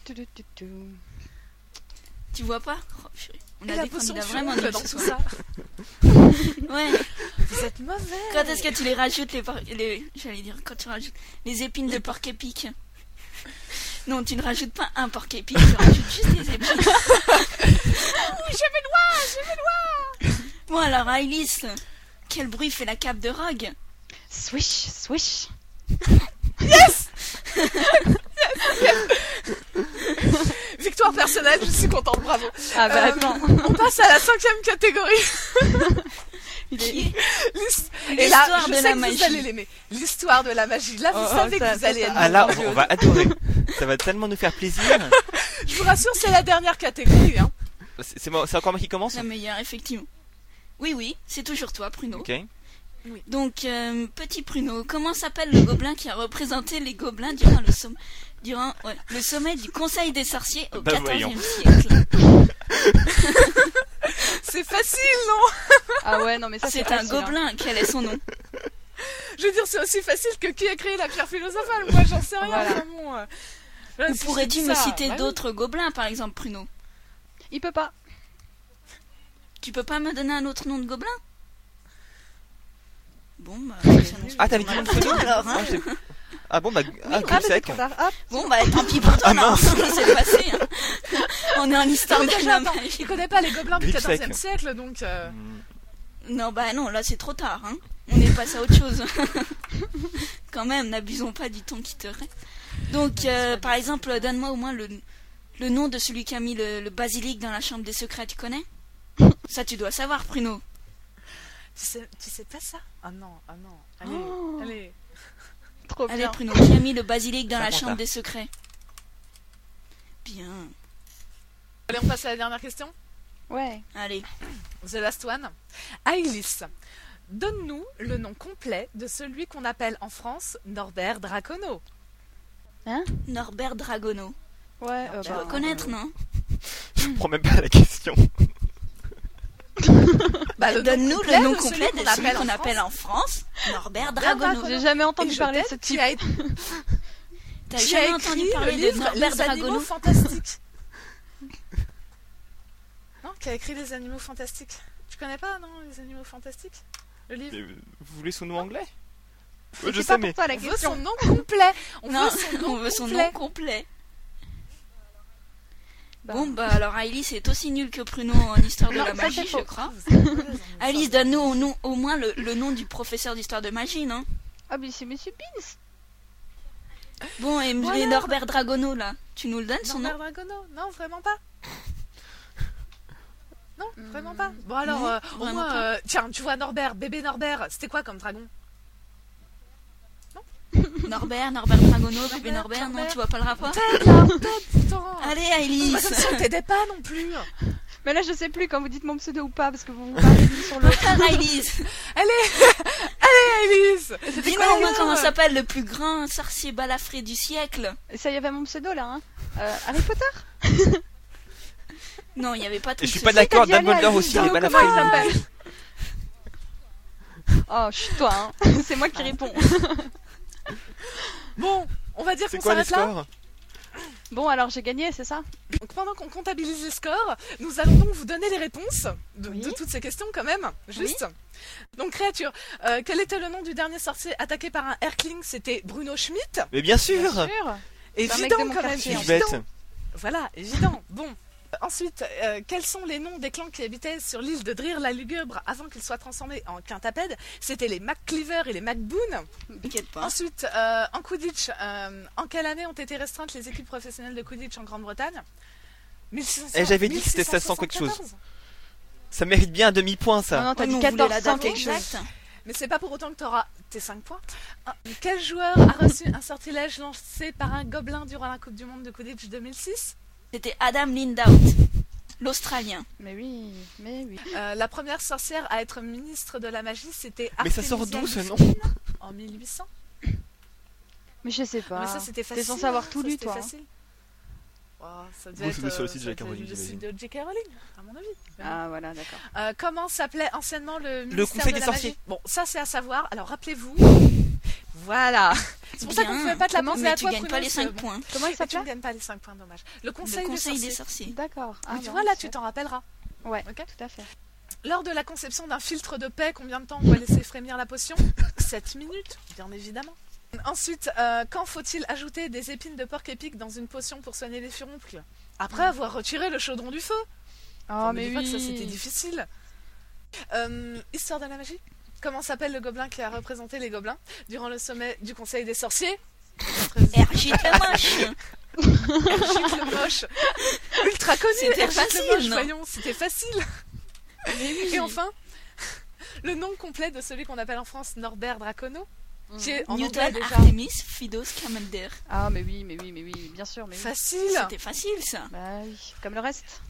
Tu vois pas? Oh, purée. On Et a la des potion candidats de vraiment furuncle nuls dans ce tout soir. ça. Ouais. Vous êtes mauvais. Quand est-ce que tu les rajoutes j'allais dire, quand tu rajoutes les épines de porc-épic? Non, tu ne rajoutes pas un porc-épic, tu rajoutes juste les épines. J'ai mes doigts. Bon, alors, Alice, quel bruit fait la cape de Rogue? Swish. Victoire personnelle, je suis contente, bravo. Ah bah attends. On passe à la 5e catégorie. Il est... Qui est Et là, l'histoire je de sais la que vous magie. allez l'aimer. L'histoire de la magie. Là, vous savez ça, que vous allez être Ah là, grandiose. on va adorer. Ça va tellement nous faire plaisir. Je vous rassure, c'est la dernière catégorie. Hein. C'est encore moi qui commence? la meilleure, effectivement. Oui, c'est toujours toi, Pruno. Ok. Donc, petit Pruno, comment s'appelle le gobelin qui a représenté les gobelins durant le sommet du Conseil des sorciers au Bah, XIVe voyons. siècle? C'est facile, non? Ah ouais, non mais ça C'est un facile, hein. gobelin, quel est son nom? Je veux dire, c'est aussi facile que qui a créé la pierre philosophale. Moi, j'en sais rien, Voilà. vraiment. Là, Ou si je pourrais-tu dis me ça, citer bah oui. d'autres gobelins, par exemple, Pruno? Il peut pas. Tu peux pas me donner un autre nom de gobelin? Bon, bah, ça s'annonce Ah, plutôt t'avais dit mal mon pour pseudo? toi, alors, hein. Ah bon, bah, Ah, groupe mais sec. c'est trop tard. Hop. Bon, bah, tant pis pour toi, Ah, non, mince. c'est passé. Hein. On est en histoire Mais de déjà, la attends, magie. il connaît pas les gobelins du Griffe XIVe sec. siècle, donc... Non, bah non, là c'est trop tard, hein. On est passé à autre chose. Quand même, n'abusons pas du temps qui te reste. Donc, par exemple, donne-moi au moins le nom de celui qui a mis le basilic dans la chambre des secrets, tu connais? Ça, tu dois savoir, Pruno. Tu sais pas ça? Ah non. Allez, Oh. allez. Trop Allez bien. Pruno, qui a mis le basilic dans la Serpentard. chambre des secrets? Bien. Allez, on passe à la dernière question. Ouais. Allez. The last one. Aïlis, donne-nous le nom complet de celui qu'on appelle en France Norbert Dracono. Norbert Dragono. Ouais, Tu dois connaître, non? Je comprends même pas la question. Bah, le nom Donne-nous complet le nom de celui complet qu'on de celui appelle en qu'on appelle France. en France Norbert Norbert Dragono. Dragono. J'ai jamais entendu Et je parler de t'aide, ce type. qui a écrit T'as qui a jamais entendu écrit parler le de livre Norbert Les Animaux Dragono? Fantastiques. Non, qui a écrit Les Animaux Fantastiques. Tu connais pas, non, Les Animaux Fantastiques? Le livre. Mais, vous voulez son nom anglais? Mais Je c'est pas sais, pour mais toi la On veut question. son nom complet. On Non, veut son nom on veut son complet. nom complet. Bah, Bon, bah alors Alice est aussi nulle que Pruno en histoire de Non, la ça, magie, c'est je faux. crois. Vous avez raison, Alice, donne-nous au moins le nom du professeur d'histoire de magie, non? Ah, mais c'est Monsieur Beans. Bon, et Voilà. Norbert Dragono, là, tu nous le donnes son nom? Norbert Dragono. Non, vraiment pas. Non, vraiment pas. Bon alors, Non, au vraiment moins, pas. tiens, tu vois Norbert, bébé Norbert, c'était quoi comme dragon? Norbert Dragono, bébé Norbert, non, Norbert. tu vois pas le rapport? T'aides là, t'aides, putain. Allez, C'est pas Alice! comme si on t'aidait pas non plus. Mais là, je sais plus quand vous dites mon pseudo ou pas, parce que vous vous parlez l'une sur l'autre. Alice! Alice. Dis-moi au moins comment s'appelle le plus grand sorcier balafré du siècle? Ça y avait mon pseudo là, hein. Harry Potter. Non, il n'y avait pas tout et je suis ce- pas d'accord, dit, allez, Dumbledore allez, aussi, dis-nous il est pas la comment il fraise. s'appelle. Oh, chut, toi, hein. C'est moi qui réponds. Bon, on va dire C'est qu'on quoi les s'arrête là. scores? Bon, alors j'ai gagné, c'est ça? Donc pendant qu'on comptabilise les scores, nous allons donc vous donner les réponses de Oui. toutes ces questions quand même. Juste. Donc créature, quel était le nom du dernier sorcier attaqué par un Erkling? C'était Bruno Schmitt. Mais bien sûr! Bien sûr. Évident un mec de mon quand même. quartier, Je suis Évident. bête. Voilà, évident. Bon. Ensuite, quels sont les noms des clans qui habitaient sur l'île de Drir la Lugubre avant qu'ils soient transformés en quintapèdes? C'était les MacCleaver et les MacBoon. T'inquiète pas. Ensuite, en Quidditch, en quelle année ont été restreintes les équipes professionnelles de Quidditch en Grande-Bretagne? 1600. Eh, j'avais dit que c'était 1600 quelque chose. 1674. Ça mérite bien un demi-point, ça. Non, non, t'as Ouais, dit mais on voulait la 1400 date quelque chose. exacte. Mais c'est pas pour autant que tu auras tes 5 points. Quel joueur a reçu un sortilège lancé par un gobelin durant la Coupe du Monde de Quidditch 2006? C'était Adam Lindout, l'Australien. Mais oui, mais oui. La première sorcière à être ministre de la magie, c'était Mais ça Artemisia sort d'où ce nom? Lupin en 1800. Mais je sais pas. Mais ça c'était facile. T'es censé avoir tout ça, lu, c'était toi. hein. facile. Oh, ça devait Vous être suivez sur le site de ça J.K. devait être Rowling, le site j'imagine. de J.K. Rowling, à mon avis. Ah, voilà, d'accord. Comment s'appelait anciennement le ministère Conseil de des la sorciers. magie? Bon, ça c'est à savoir. Alors rappelez-vous. Voilà. C'est pour ça qu'on ne pouvait pas te la Comment penser mais à tu toi, gagnes Pruno, pas les parce 5 que, bon, points. Comment il mais tu ne s'appelle? gagnes pas les 5 points, dommage. Le Le conseil, conseil des des sorciers. sorciers. D'accord. Ah, Mais tu bon, vois, là, c'est- tu t'en rappelleras. Ouais, Ok. tout à fait. Lors de la conception d'un filtre de paix, combien de temps on va laisser frémir la potion? 7 minutes, bien évidemment. Ensuite, quand faut-il ajouter des épines de porc épic dans une potion pour soigner les furoncles? Après avoir retiré le chaudron du feu. Oh, Enfin, mais me dis pas que ça c'était oui. difficile. Histoire de la magie. Comment s'appelle le gobelin qui a représenté les gobelins durant le sommet du Conseil des sorciers? Ergite le moche. Ergite le moche. Ultra connu. C'était Ergite facile, le moche, non? voyons, c'était facile. Et enfin, le nom complet de celui qu'on appelle en France Norbert Dracono, qui est en anglais Newton, déjà Artemis, Fidos, Scamander. Ah, mais oui, bien sûr, mais oui. facile. C'était facile ça. Bah oui, comme le reste.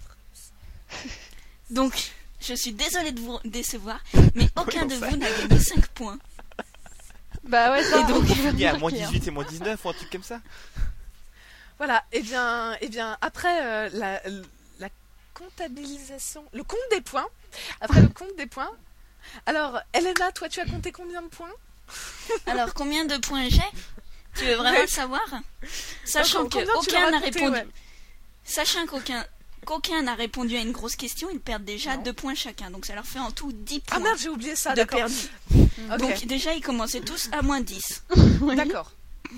Donc, je suis désolée de vous décevoir, mais aucun de vous n'a gagné 5 points. Bah ouais, ça, Et donc, Il y a moins marqué, hein. 18 et moins 19 ou un truc comme ça. Voilà, et bien après la comptabilisation, le compte des points, après le compte des points, alors Elena, toi tu as compté combien de points? Alors, combien de points j'ai? Tu veux vraiment Ouais. le savoir? Sachant Combien tu qu'aucun leur as n'a compté, répondu. ouais. Sachant qu'aucun n'a répondu à une grosse question, ils perdent déjà Non. 2 points chacun. Donc ça leur fait en tout 10 points Ah merde, j'ai oublié ça, de d'accord. perdu. Ok, Donc déjà, ils commençaient tous à moins 10. d'accord.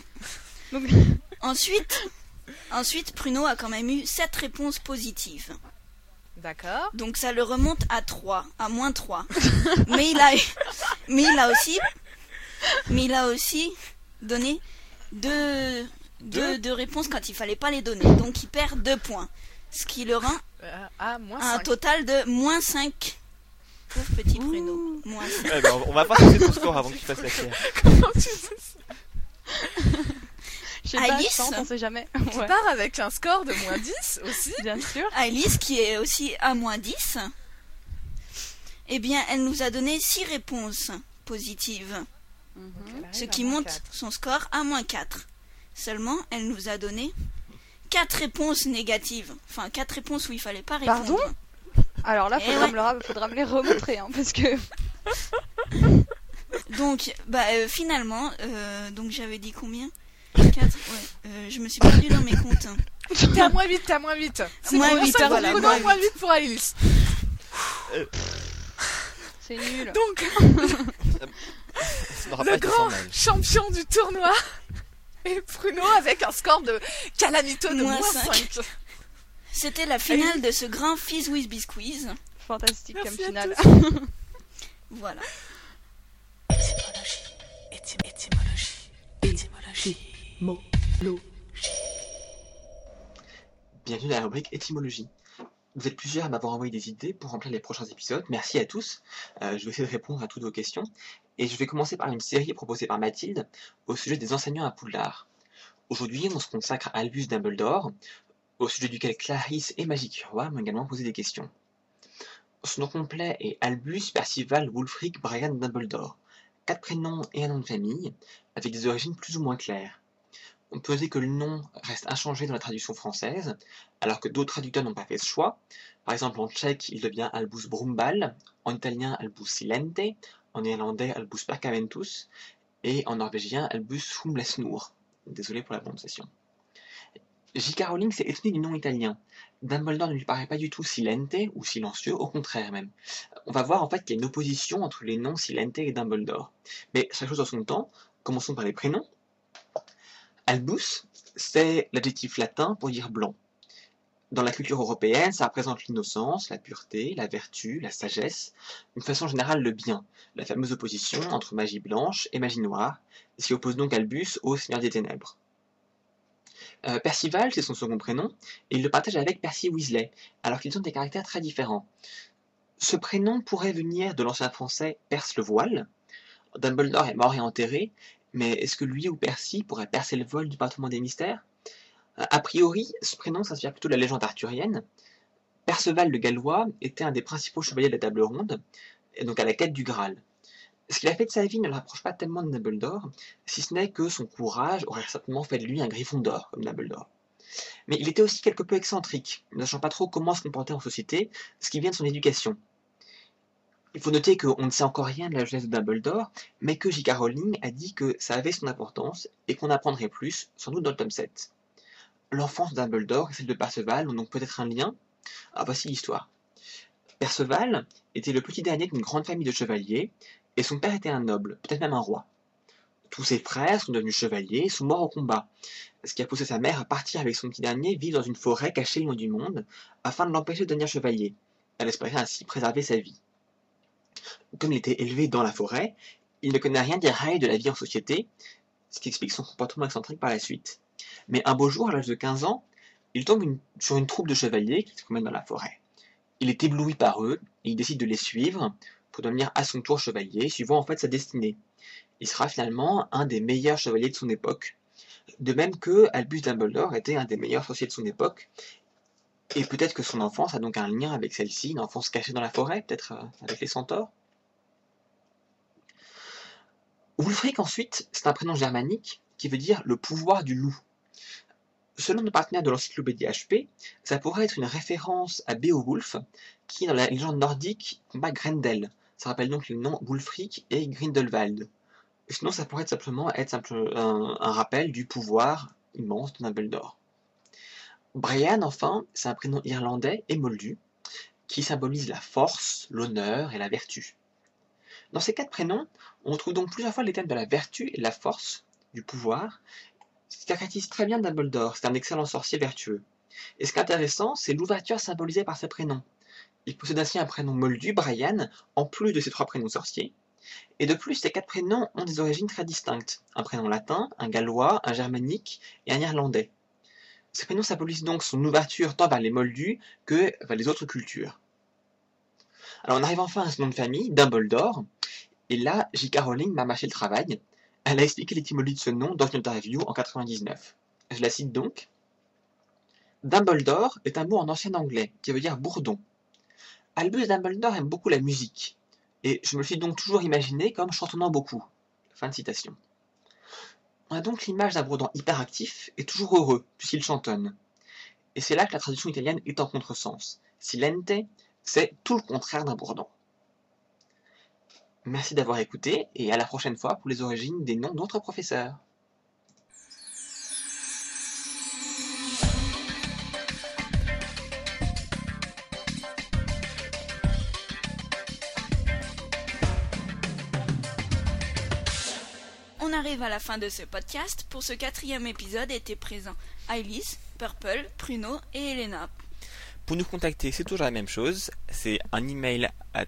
Ensuite, Pruno a quand même eu 7 réponses positives. D'accord. Donc ça le remonte à 3, à moins 3. mais il a aussi donné deux réponses quand il fallait pas les donner. Donc il perd 2 points. Ce qui le rend À moins à un 5. total de moins 5. Pauvre petit Pruno. Moins 5. Ouais, bah, on va pas passer ton score avant que tu fasses la pierre. Comment tu sais ça? Je sais pas, Alice, je tente, on sait jamais. Qui Ouais, part avec un score de moins 10 aussi. bien sûr. Alice, qui est aussi à moins 10, eh bien, elle nous a donné 6 réponses positives, ce qui monte son score à moins 4. Seulement, elle nous a donné 4 réponses négatives. Enfin, 4 réponses où il fallait pas répondre. Pardon ? Alors là, Eh faudra me les remontrer, hein, parce que... Donc, finalement, donc j'avais dit combien 4, ouais. Je me suis perdue dans mes comptes. T'es à moins 8, t'es à moins 8. C'est Moins bon, 8, ça, voilà, prenons moins moins 8 pour Alice. C'est nul. Donc, Ça n'aura le pas été grand sans mal. champion du tournoi est Pruno avec un score de calamito de Moins moins 5. 5. C'était la finale de ce grand Fizz with Bisquiz. Fantastique Merci comme à finale. Voilà. Bienvenue dans la rubrique étymologie. Vous êtes plusieurs à m'avoir envoyé des idées pour remplir les prochains épisodes. Merci à tous. Je vais essayer de répondre à toutes vos questions. Et je vais commencer par une série proposée par Mathilde au sujet des enseignants à Poudlard. Aujourd'hui, on se consacre à Albus Dumbledore, au sujet duquel Clarisse et Magic Roi m'ont également posé des questions. Son nom complet est Albus Percival Wulfric Brian Dumbledore. 4 prénoms et un nom de famille, avec des origines plus ou moins claires. On peut noter que le nom reste inchangé dans la traduction française, alors que d'autres traducteurs n'ont pas fait ce choix. Par exemple, en tchèque, il devient Albus Brumbal, en italien Albus Silente, en néerlandais Albus Percaventus, et en norvégien Albus Humlesnur. Désolé pour la prononciation. J.K. Rowling s'est étonné du nom italien. Dumbledore ne lui paraît pas du tout silente ou silencieux, au contraire même. On va voir en fait qu'il y a une opposition entre les noms Silente et Dumbledore. Mais chaque chose en son temps, commençons par les prénoms. Albus, c'est l'adjectif latin pour dire blanc. Dans la culture européenne, ça représente l'innocence, la pureté, la vertu, la sagesse, d'une façon générale le bien, la fameuse opposition entre magie blanche et magie noire, ce qui oppose donc Albus au Seigneur des Ténèbres. Percival, c'est son second prénom, et il le partage avec Percy Weasley, alors qu'ils ont des caractères très différents. Ce prénom pourrait venir de l'ancien français Perce le voile. Dumbledore est mort et enterré, mais est-ce que lui ou Percy pourrait percer le voile du département des mystères? A priori, ce prénom s'inspire plutôt de la légende arthurienne. Perceval le Gallois était un des principaux chevaliers de la Table Ronde, et donc à la quête du Graal. Ce qu'il a fait de sa vie ne le rapproche pas tellement de Dumbledore, si ce n'est que son courage aurait certainement fait de lui un Gryffondor, comme Dumbledore. Mais il était aussi quelque peu excentrique, ne sachant pas trop comment se comporter en société, ce qui vient de son éducation. Il faut noter qu'on ne sait encore rien de la jeunesse de Dumbledore, mais que J.K. Rowling a dit que ça avait son importance, et qu'on apprendrait plus, sans doute dans le tome 7. L'enfance de Dumbledore et celle de Perceval ont donc peut-être un lien. Ah, voici l'histoire. Perceval était le petit dernier d'une grande famille de chevaliers, et son père était un noble, peut-être même un roi. Tous ses frères sont devenus chevaliers et sont morts au combat, ce qui a poussé sa mère à partir avec son petit dernier vivre dans une forêt cachée loin du monde, afin de l'empêcher de devenir chevalier. Elle espérait ainsi préserver sa vie. Comme il était élevé dans la forêt, il ne connaît rien des règles de la vie en société, ce qui explique son comportement excentrique par la suite. Mais un beau jour, à l'âge de 15 ans, il tombe sur une troupe de chevaliers qui se promènent dans la forêt. Il est ébloui par eux, et il décide de les suivre, pour devenir à son tour chevalier, suivant en fait sa destinée. Il sera finalement un des meilleurs chevaliers de son époque, de même que Albus Dumbledore était un des meilleurs sorciers de son époque, et peut-être que son enfance a donc un lien avec celle-ci, une enfance cachée dans la forêt, peut-être avec les centaures. Wulfric ensuite, c'est un prénom germanique qui veut dire le pouvoir du loup. Selon nos partenaires de l'encyclopédie HP, ça pourrait être une référence à Beowulf, qui dans la légende nordique combat Grendel. Ça rappelle donc les noms Wulfric et Grindelwald. Sinon, ça pourrait simplement être un rappel du pouvoir immense de Dumbledore. Brian, enfin, c'est un prénom irlandais et moldu, qui symbolise la force, l'honneur et la vertu. Dans ces 4 prénoms, on trouve donc plusieurs fois les thèmes de la vertu et de la force, du pouvoir, ce qui caractérise très bien Dumbledore, c'est un excellent sorcier vertueux. Et ce qui est intéressant, c'est l'ouverture symbolisée par ces prénoms. Il possède ainsi un prénom moldu, Brian, en plus de ses 3 prénoms sorciers. Et de plus, ces 4 prénoms ont des origines très distinctes. Un prénom latin, un gallois, un germanique et un irlandais. Ces prénoms symbolisent donc son ouverture tant vers les moldus que vers les autres cultures. Alors on arrive enfin à ce nom de famille, Dumbledore. Et là, J.K. Rowling m'a mâché le travail. Elle a expliqué l'étymologie de ce nom dans une interview en 99. Je la cite donc. Dumbledore est un mot en ancien anglais qui veut dire bourdon. Albus Dumbledore aime beaucoup la musique, et je me le suis donc toujours imaginé comme chantonnant beaucoup. Fin de citation. On a donc l'image d'un bourdon hyperactif et toujours heureux, puisqu'il chantonne. Et c'est là que la traduction italienne est en contresens. Silente, c'est tout le contraire d'un bourdon. Merci d'avoir écouté, et à la prochaine fois pour les origines des noms d'autres professeurs. On arrive à la fin de ce podcast. Pour ce 4e épisode étaient présents Alice, Purple, Pruno et Elena. Pour nous contacter, c'est toujours la même chose. C'est un email à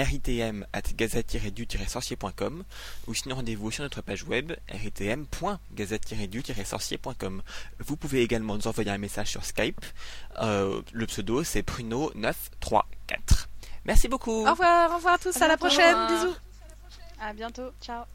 ritm@gazette-du-sorcier.com ou sinon rendez-vous sur notre page web ritm.gazette-du-sorcier.com. Vous pouvez également nous envoyer un message sur Skype. Le pseudo c'est Pruno934. Merci beaucoup. Au revoir à tous, à la prochaine. Bisous. À bientôt. Ciao.